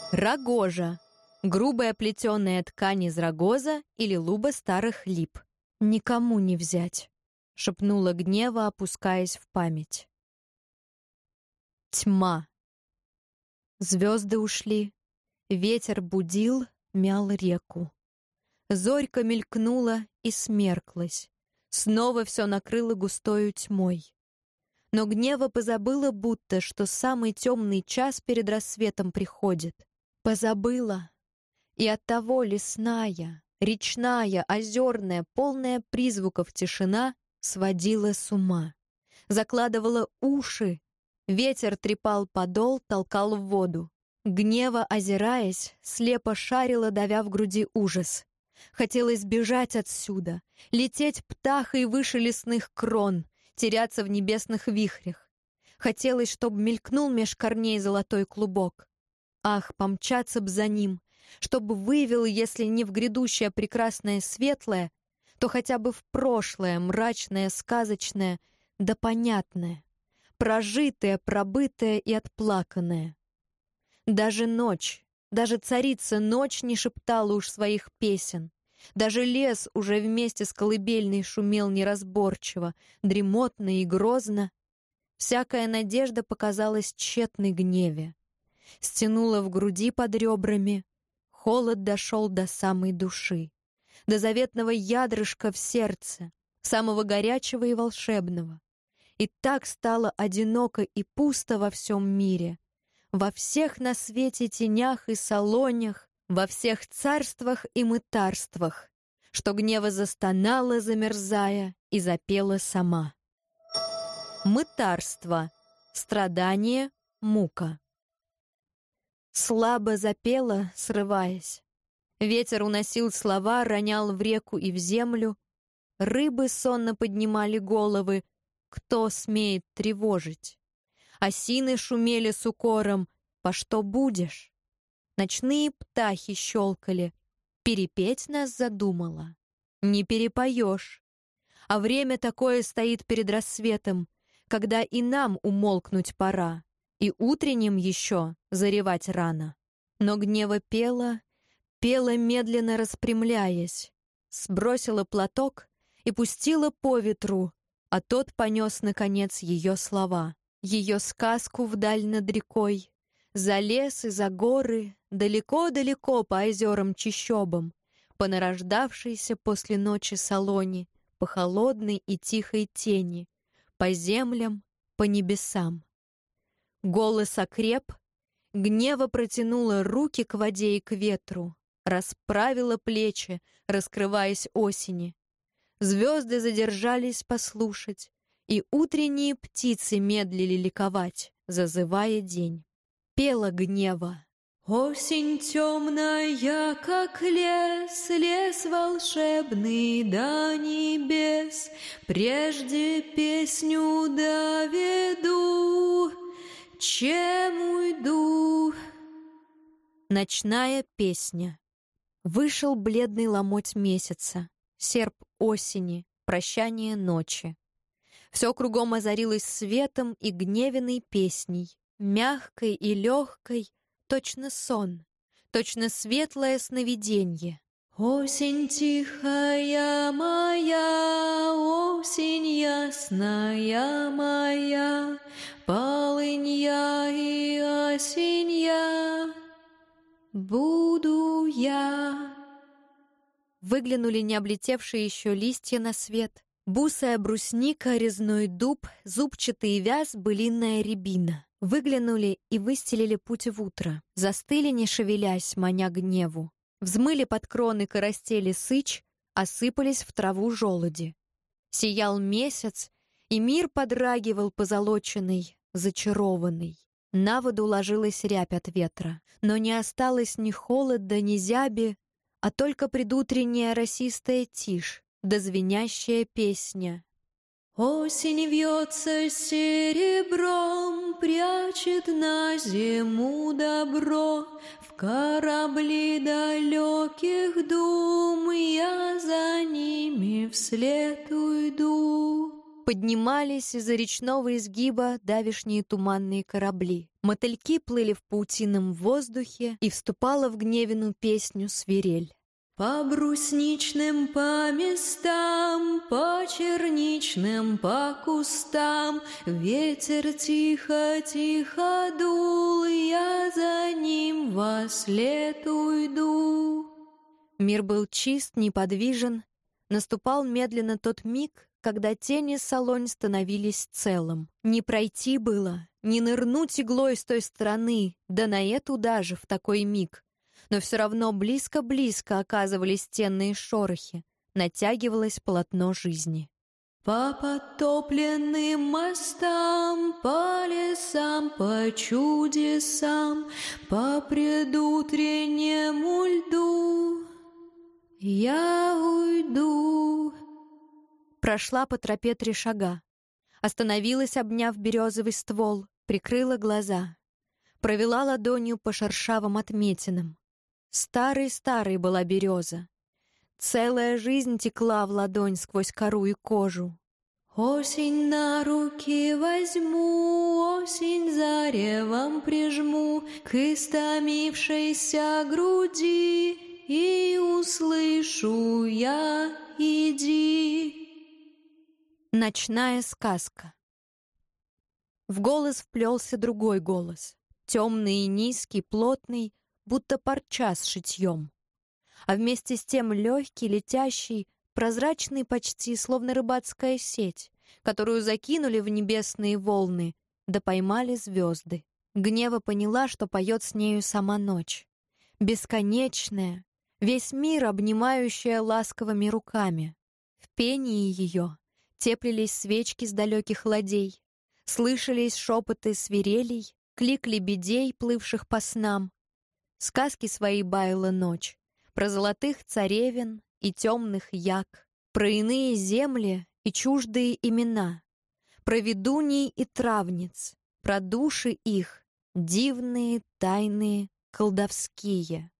Рогожа. Грубая плетеная ткань из рогоза или луба старых лип. «Никому не взять», — шепнула Гнева, опускаясь в память. Тьма. Звезды ушли, ветер будил, мял реку. Зорька мелькнула и смерклась. Снова все накрыло густою тьмой. Но Гнева позабыла будто, что самый темный час перед рассветом приходит. Позабыла. И оттого лесная, речная, озерная, полная призвуков тишина сводила с ума. Закладывала уши. Ветер трепал подол, толкал в воду. Гнева, озираясь, слепо шарила, давя в груди ужас. Хотелось бежать отсюда, лететь птахой выше лесных крон, теряться в небесных вихрях. Хотелось, чтоб мелькнул меж корней золотой клубок. Ах, помчаться б за ним, чтоб вывел, если не в грядущее прекрасное светлое, то хотя бы в прошлое, мрачное, сказочное, да понятное, прожитое, пробытое и отплаканное. Даже ночь, даже царица ночь не шептала уж своих песен. Даже лес уже вместе с колыбельной шумел неразборчиво, дремотно и грозно. Всякая надежда показалась тщетной Гневе. Стянула в груди под ребрами. Холод дошел до самой души, до заветного ядрышка в сердце, самого горячего и волшебного. И так стало одиноко и пусто во всем мире, во всех на свете тенях и салонях, во всех царствах и мытарствах, что Гнева застонала, замерзая, и запела сама. Мытарство, страдание, мука. Слабо запела, срываясь. Ветер уносил слова, ронял в реку и в землю. Рыбы сонно поднимали головы. Кто смеет тревожить? Осины шумели с укором. По что будешь? Ночные птахи щелкали. Перепеть нас задумала. Не перепоешь. А время такое стоит перед рассветом, когда и нам умолкнуть пора, и утренним еще заревать рано. Но Гнева пела, пела медленно распрямляясь, сбросила платок и пустила по ветру, а тот понес, наконец, ее слова, ее сказку вдаль над рекой, за лес и за горы, далеко-далеко по озерам-чащобам, по нарождавшейся после ночи солоне, по холодной и тихой тени, по землям, по небесам. Голос окреп, Гнева протянула руки к воде и к ветру, расправила плечи, раскрываясь осени. Звезды задержались послушать, и утренние птицы медлили ликовать, зазывая день. Пела Гнева. Осень темная, как лес, лес волшебный до небес. Прежде песню доведу, чем уйду. Ночная песня. Вышел бледный ломоть месяца, серп осени, прощание ночи. Все кругом озарилось светом и гневенной песней, мягкой и легкой, точно сон, точно светлое сновиденье. Осень тихая моя, осень ясная моя, полынь я и осень я, буду я. Выглянули не облетевшие еще листья на свет. Бусая брусника, резной дуб, зубчатый вяз, былинная рябина. Выглянули и выстелили путь в утро. Застыли, не шевелясь, маня Гневу. Взмыли под кроны коростели сыч, осыпались в траву желуди. Сиял месяц, и мир подрагивал позолоченный, зачарованный. На воду ложилась рябь от ветра, но не осталось ни холода, ни зяби, а только предутренняя росистая тишь, да звенящая песня. Осень вьется серебром, прячет на зиму добро. В корабли далеких дум я за ними вслед уйду. Поднимались из-за речного изгиба давешние туманные корабли. Мотыльки плыли в паутином воздухе, и вступала в Гневину песню свирель. По брусничным по местам, по черничным по кустам ветер тихо-тихо дул, я за ним во след уйду. Мир был чист, неподвижен. Наступал медленно тот миг, когда тени Солонь становились целым. Не пройти было, не нырнуть иглой с той стороны, да на эту даже в такой миг. Но все равно близко-близко оказывались стенные шорохи, натягивалось полотно жизни. По потопленным мостам, по лесам, по чудесам, по предутреннему льду я уйду. Прошла по тропе три шага. Остановилась, обняв березовый ствол, прикрыла глаза. Провела ладонью по шершавым отметинам. Старой-старой была береза. Целая жизнь текла в ладонь сквозь кору и кожу. Осень на руки возьму, осень заревом прижму к истомившейся груди, и услышу я: иди. Ночная сказка. В голос вплелся другой голос. Темный и низкий, плотный, будто парча с шитьем. А вместе с тем легкий, летящий, прозрачный почти, словно рыбацкая сеть, которую закинули в небесные волны, да поймали звезды. Гнева поняла, что поет с нею сама ночь. Бесконечная, весь мир обнимающая ласковыми руками. В пении ее теплились свечки с далеких ладей, слышались шепоты свирелей, клик лебедей, плывших по снам. Сказки свои баяла ночь, про золотых царевен и темных як, про иные земли и чуждые имена, про ведуней и травниц, про души их, дивные, тайные, колдовские.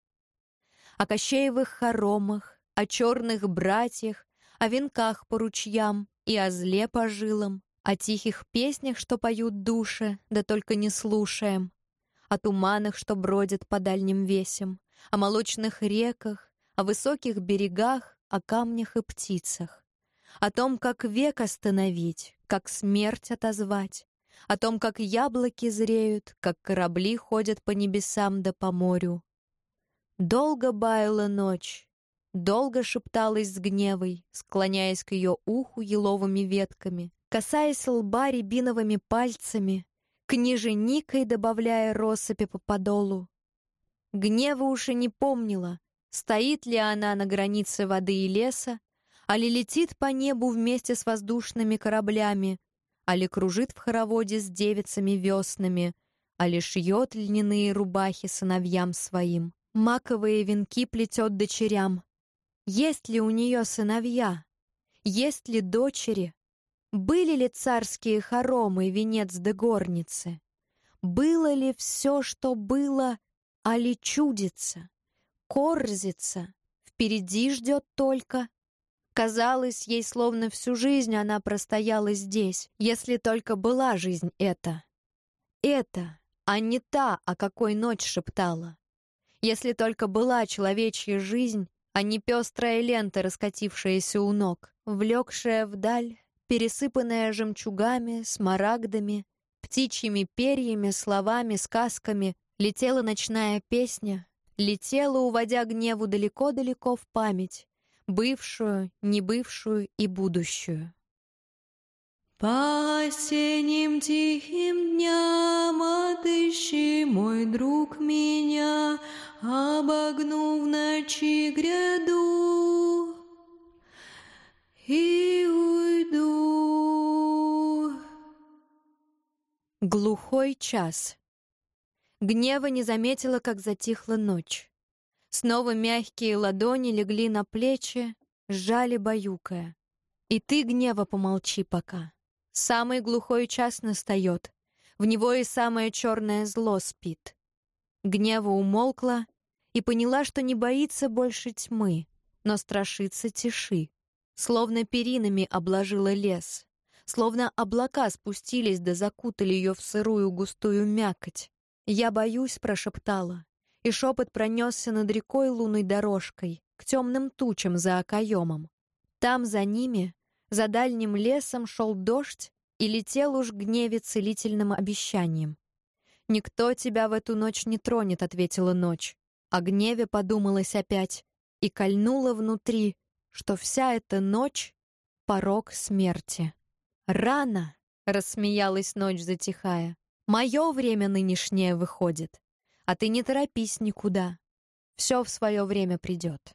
О Кощеевых хоромах, о черных братьях, о венках по ручьям и о зле по жилам, о тихих песнях, что поют души, да только не слушаем, о туманах, что бродят по дальним весям, о молочных реках, о высоких берегах, о камнях и птицах, о том, как век остановить, как смерть отозвать, о том, как яблоки зреют, как корабли ходят по небесам да по морю. Долго баяла ночь, долго шепталась с гневой, склоняясь к ее уху еловыми ветками, касаясь лба рябиновыми пальцами, княженикой добавляя россыпи по подолу. Гнева уж и не помнила, стоит ли она на границе воды и леса, али летит по небу вместе с воздушными кораблями, али кружит в хороводе с девицами веснами, али шьет льняные рубахи сыновьям своим, маковые венки плетет дочерям. Есть ли у нее сыновья? Есть ли дочери? Были ли царские хоромы, венец да горницы? Было ли все, что было, али чудится? Корзится, впереди ждет только. Казалось ей, словно всю жизнь она простояла здесь, если только была жизнь эта. Это, а не та, о какой ночь шептала. Если только была человечья жизнь, а не пестрая лента, раскатившаяся у ног, влекшая вдаль, пересыпанная жемчугами, смарагдами, птичьими перьями, словами, сказками, летела ночная песня, летела, уводя гневу далеко-далеко в память, бывшую, небывшую и будущую. По осенним тихим дням отыщи, мой друг, меня, обогнув ночи гряду и уйду. Глухой час. Гнева не заметила, как затихла ночь. Снова мягкие ладони легли на плечи, сжали баюкая. И ты, Гнева, помолчи пока. Самый глухой час настает, в него и самое черное зло спит. Гнева умолкла и поняла, что не боится больше тьмы, но страшится тиши. Словно перинами обложила лес, словно облака спустились да закутали ее в сырую густую мякоть. «Я боюсь», — прошептала, и шепот пронесся над рекой лунной дорожкой. к темным тучам за окоемом. Там за ними, за дальним лесом, шел дождь и летел уж гневе целительным обещанием. «Никто тебя в эту ночь не тронет», — ответила ночь. О гневе подумалось опять и кольнуло внутри, что вся эта ночь — порок смерти. «Рано!» — рассмеялась ночь, затихая. «Мое время нынешнее выходит, а ты не торопись никуда. Все в свое время придет».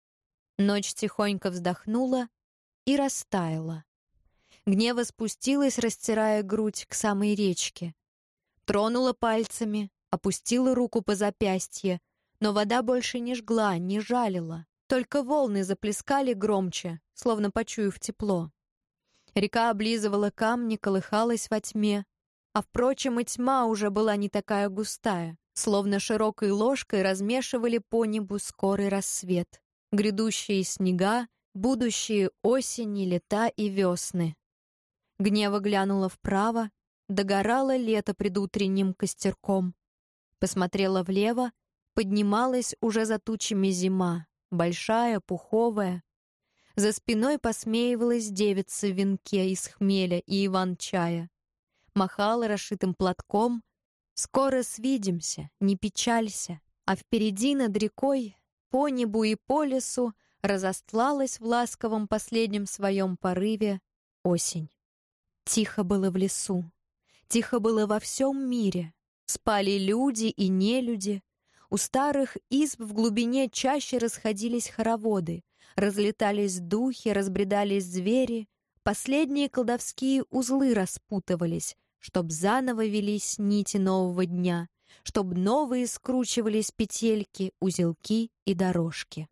Ночь тихонько вздохнула и растаяла. Гнева спустилась, растирая грудь к самой речке. Тронула пальцами, опустила руку по запястье, но вода больше не жгла, не жалила. Только волны заплескали громче, словно почуяв тепло. Река облизывала камни, колыхалась во тьме, а, впрочем, и тьма уже была не такая густая, словно широкой ложкой размешивали по небу скорый рассвет, грядущие снега, будущие осени, лета и весны. Гнева глянула вправо, догорало лето предутренним костерком. Посмотрела влево, поднималась уже за тучами зима, большая, пуховая. За спиной посмеивалась девица в венке из хмеля и иван-чая. Махала расшитым платком. «Скоро свидимся, не печалься». А впереди над рекой, по небу и по лесу, разостлалась в ласковом последнем своем порыве осень. Тихо было в лесу, тихо было во всем мире. Спали люди и нелюди. У старых изб в глубине чаще расходились хороводы, разлетались духи, разбредались звери. Последние колдовские узлы распутывались, чтоб заново велись нити нового дня, чтоб новые скручивались петельки, узелки и дорожки.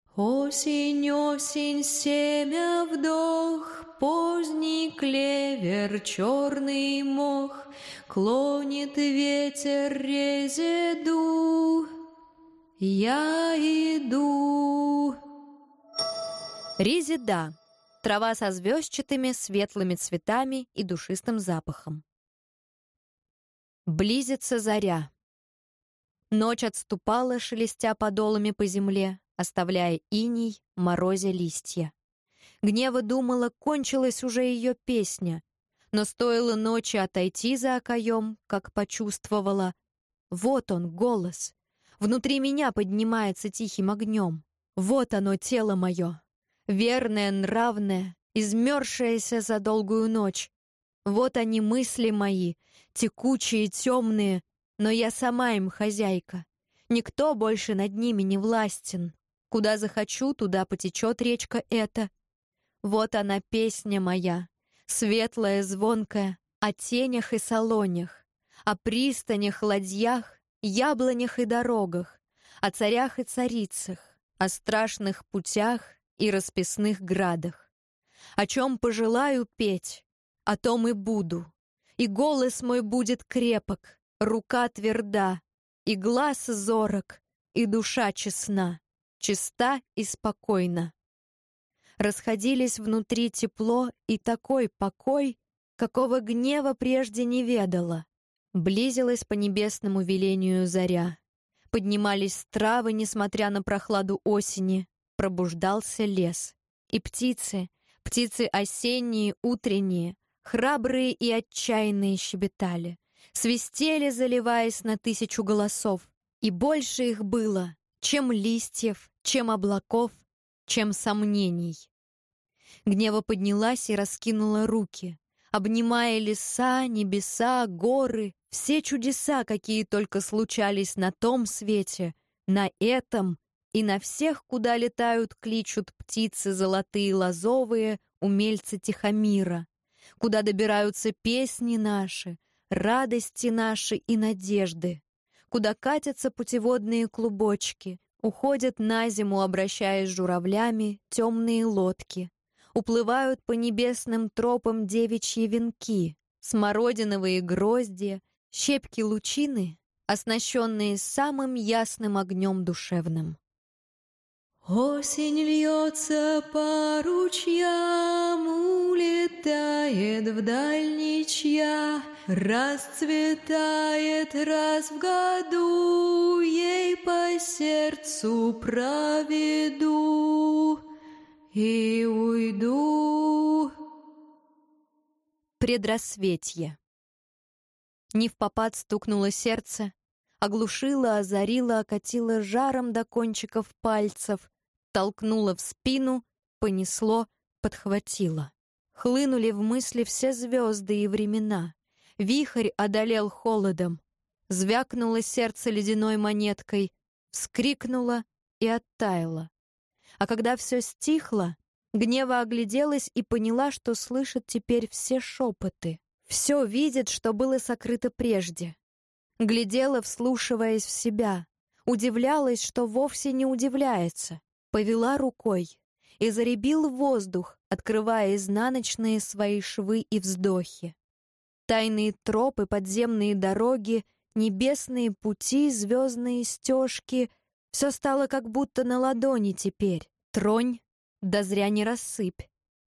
Осень, осень, семя вдох, поздний клевер, черный мох, клонит ветер резеду, я иду. Резеда — трава со звездчатыми светлыми цветами и душистым запахом. Близится заря. Ночь отступала, шелестя подолами по земле, оставляя иней, морозя листья. Гнева думала, кончилась уже ее песня, но стоило ночи отойти за окоем, как почувствовала. Вот он, голос. Внутри меня поднимается тихим огнем. Вот оно, тело мое. Верное, нравное, измерзшееся за долгую ночь. Вот они, мысли мои, текучие, темные, но я сама им хозяйка. Никто больше над ними не властен. Куда захочу, туда потечет речка эта. Вот она, песня моя, светлая, звонкая, о тенях и салонях, о пристанях, ладьях, яблонях и дорогах, о царях и царицах, о страшных путях и расписных градах. О чем пожелаю петь, о том и буду. И голос мой будет крепок, рука тверда, и глаз зорок, и душа честна. Чиста и спокойна. Расходились внутри тепло и такой покой, какого гнева прежде не ведала. Близилась по небесному велению заря. Поднимались травы, несмотря на прохладу осени. Пробуждался лес. И птицы, птицы осенние, утренние, храбрые и отчаянные щебетали. Свистели, заливаясь на тысячу голосов. И больше их было, чем листьев, чем облаков, чем сомнений. Гнева поднялась и раскинула руки, обнимая леса, небеса, горы, все чудеса, какие только случались на том свете, на этом и на всех, куда летают, кличут птицы золотые лазовые, умельцы Тихомира, куда добираются песни наши, радости наши и надежды, куда катятся путеводные клубочки, уходят на зиму, обращаясь журавлями, темные лодки, уплывают по небесным тропам девичьи венки, смородиновые гроздья, щепки лучины, оснащенные самым ясным огнем душевным. Осень льется по ручьям, улетает вдаль ничья, расцветает раз в году, ей по сердцу проведу и уйду. Предрассветье. Невпопад стукнуло сердце, оглушило, озарило, окатило жаром до кончиков пальцев, толкнуло в спину, понесло, подхватило. Хлынули в мысли все звезды и времена. Вихрь одолел холодом. Звякнуло сердце ледяной монеткой, вскрикнуло и оттаяло. А когда все стихло, Гнева огляделась и поняла, что слышит теперь все шепоты. Все видит, что было сокрыто прежде. Глядела, вслушиваясь в себя. Удивлялась, что вовсе не удивляется. Повела рукой, и заребил воздух, открывая изнаночные свои швы и вздохи. Тайные тропы, подземные дороги, небесные пути, звездные стежки — все стало как будто на ладони теперь. Тронь, да зря не рассыпь.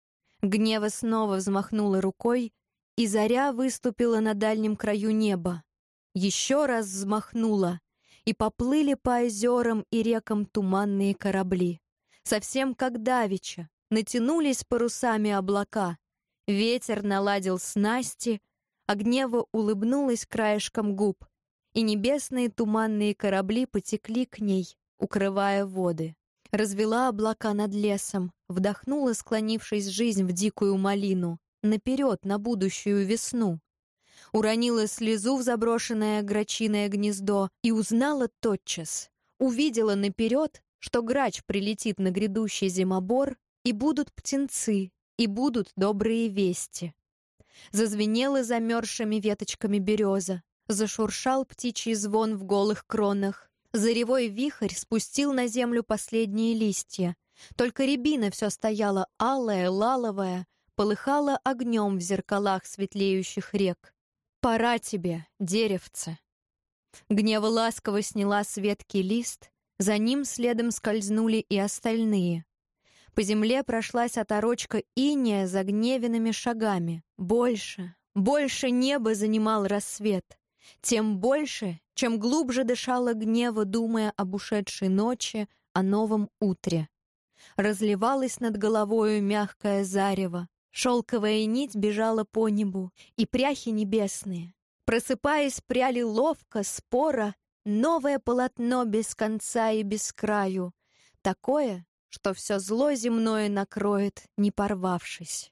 Гнева снова взмахнула рукой, и заря выступила на дальнем краю неба. Еще раз взмахнула, и поплыли по озерам и рекам туманные корабли. Совсем как давеча, натянулись парусами облака. Ветер наладил снасти, а Гнева улыбнулась краешком губ, и небесные туманные корабли потекли к ней, укрывая воды. Развела облака над лесом, вдохнула, склонившись жизнь в дикую малину, наперед, на будущую весну. Уронила слезу в заброшенное грачиное гнездо и узнала тотчас, увидела наперед, что грач прилетит на грядущий зимобор, и будут птенцы, и будут добрые вести. Зазвенела замерзшими веточками береза, зашуршал птичий звон в голых кронах, заревой вихрь спустил на землю последние листья, только рябина все стояла алая, лаловая, полыхала огнем в зеркалах светлеющих рек. «Пора тебе, деревце!» Гнева ласково сняла с ветки лист, за ним следом скользнули и остальные. По земле прошлась оторочка иния загневенными шагами. Больше, больше небо занимал рассвет. Тем больше, чем глубже дышала Гнева, думая об ушедшей ночи, о новом утре. Разливалась над головою мягкое зарево. Шелковая нить бежала по небу, и пряхи небесные, просыпаясь, пряли ловко, споро, новое полотно без конца и без краю, такое, что все зло земное накроет, не порвавшись.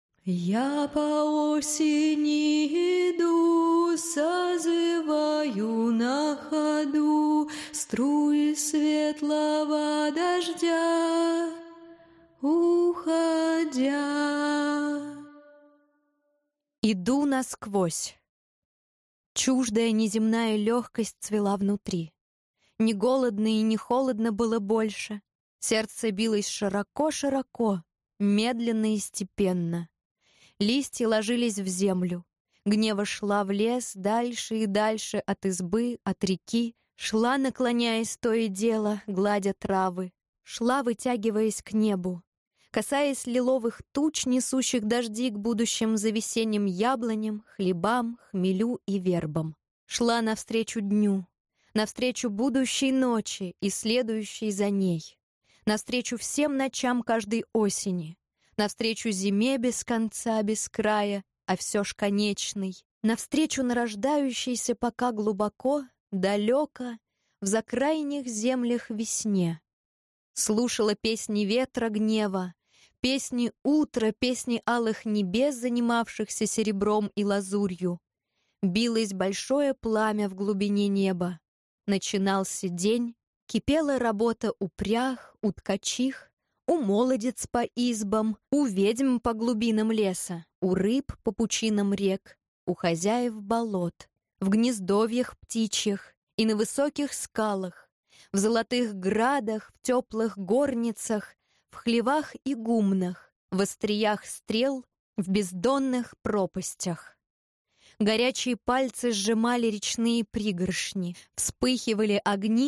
Я по осени иду, созываю на ходу струи светлого дождя, уходя. Иду насквозь. Чуждая неземная легкость цвела внутри. Ни голодно и ни холодно было больше. Сердце билось широко-широко, медленно и степенно. Листья ложились в землю. Гнева шла в лес дальше и дальше от избы, от реки, шла, наклоняясь то и дело, гладя травы, шла, вытягиваясь к небу, касаясь лиловых туч, несущих дожди к будущим завесенним яблоням, хлебам, хмелю и вербам. Шла навстречу дню, навстречу будущей ночи и следующей за ней, навстречу всем ночам каждой осени, навстречу зиме без конца, без края, а все ж конечный, навстречу нарождающейся пока глубоко, далеко, в закрайних землях весне. Слушала песни ветра гнева, песни утра, песни алых небес, занимавшихся серебром и лазурью. Билось большое пламя в глубине неба. Начинался день, кипела работа у прях, у ткачих, у молодец по избам, у ведьм по глубинам леса, у рыб по пучинам рек, у хозяев болот, в гнездовьях птичьих и на высоких скалах, в золотых градах, в теплых горницах, в хлевах и гумнах, в остриях стрел, в бездонных пропастях. Горячие пальцы сжимали речные пригоршни, вспыхивали огни,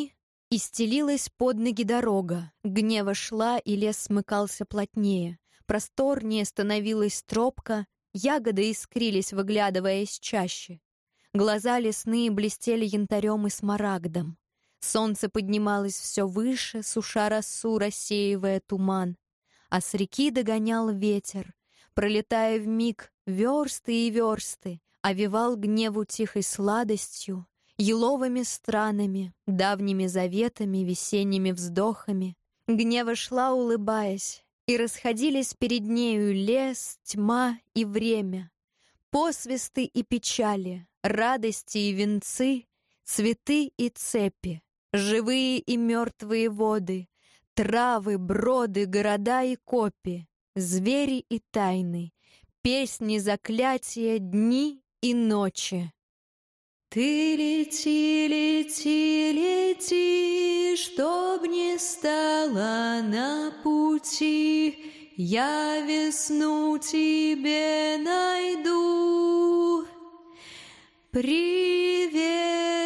И стелилась под ноги дорога. Гнева шла, и лес смыкался плотнее. Просторнее становилась тропка, ягоды искрились, выглядывая из чащи. Глаза лесные блестели янтарем и смарагдом. Солнце поднималось все выше, суша росу, рассеивая туман. А с реки догонял ветер, пролетая вмиг версты и версты, овевал гневу тихой сладостью, еловыми странами, давними заветами, весенними вздохами. Гнева шла, улыбаясь, и расходились перед нею лес, тьма и время, посвисты и печали, радости и венцы, цветы и цепи, живые и мертвые воды, травы, броды, города и копи, звери и тайны, песни, заклятия, дни и ночи. Ты лети, лети, лети, чтоб не стало на пути, я весну тебе найду. Привет!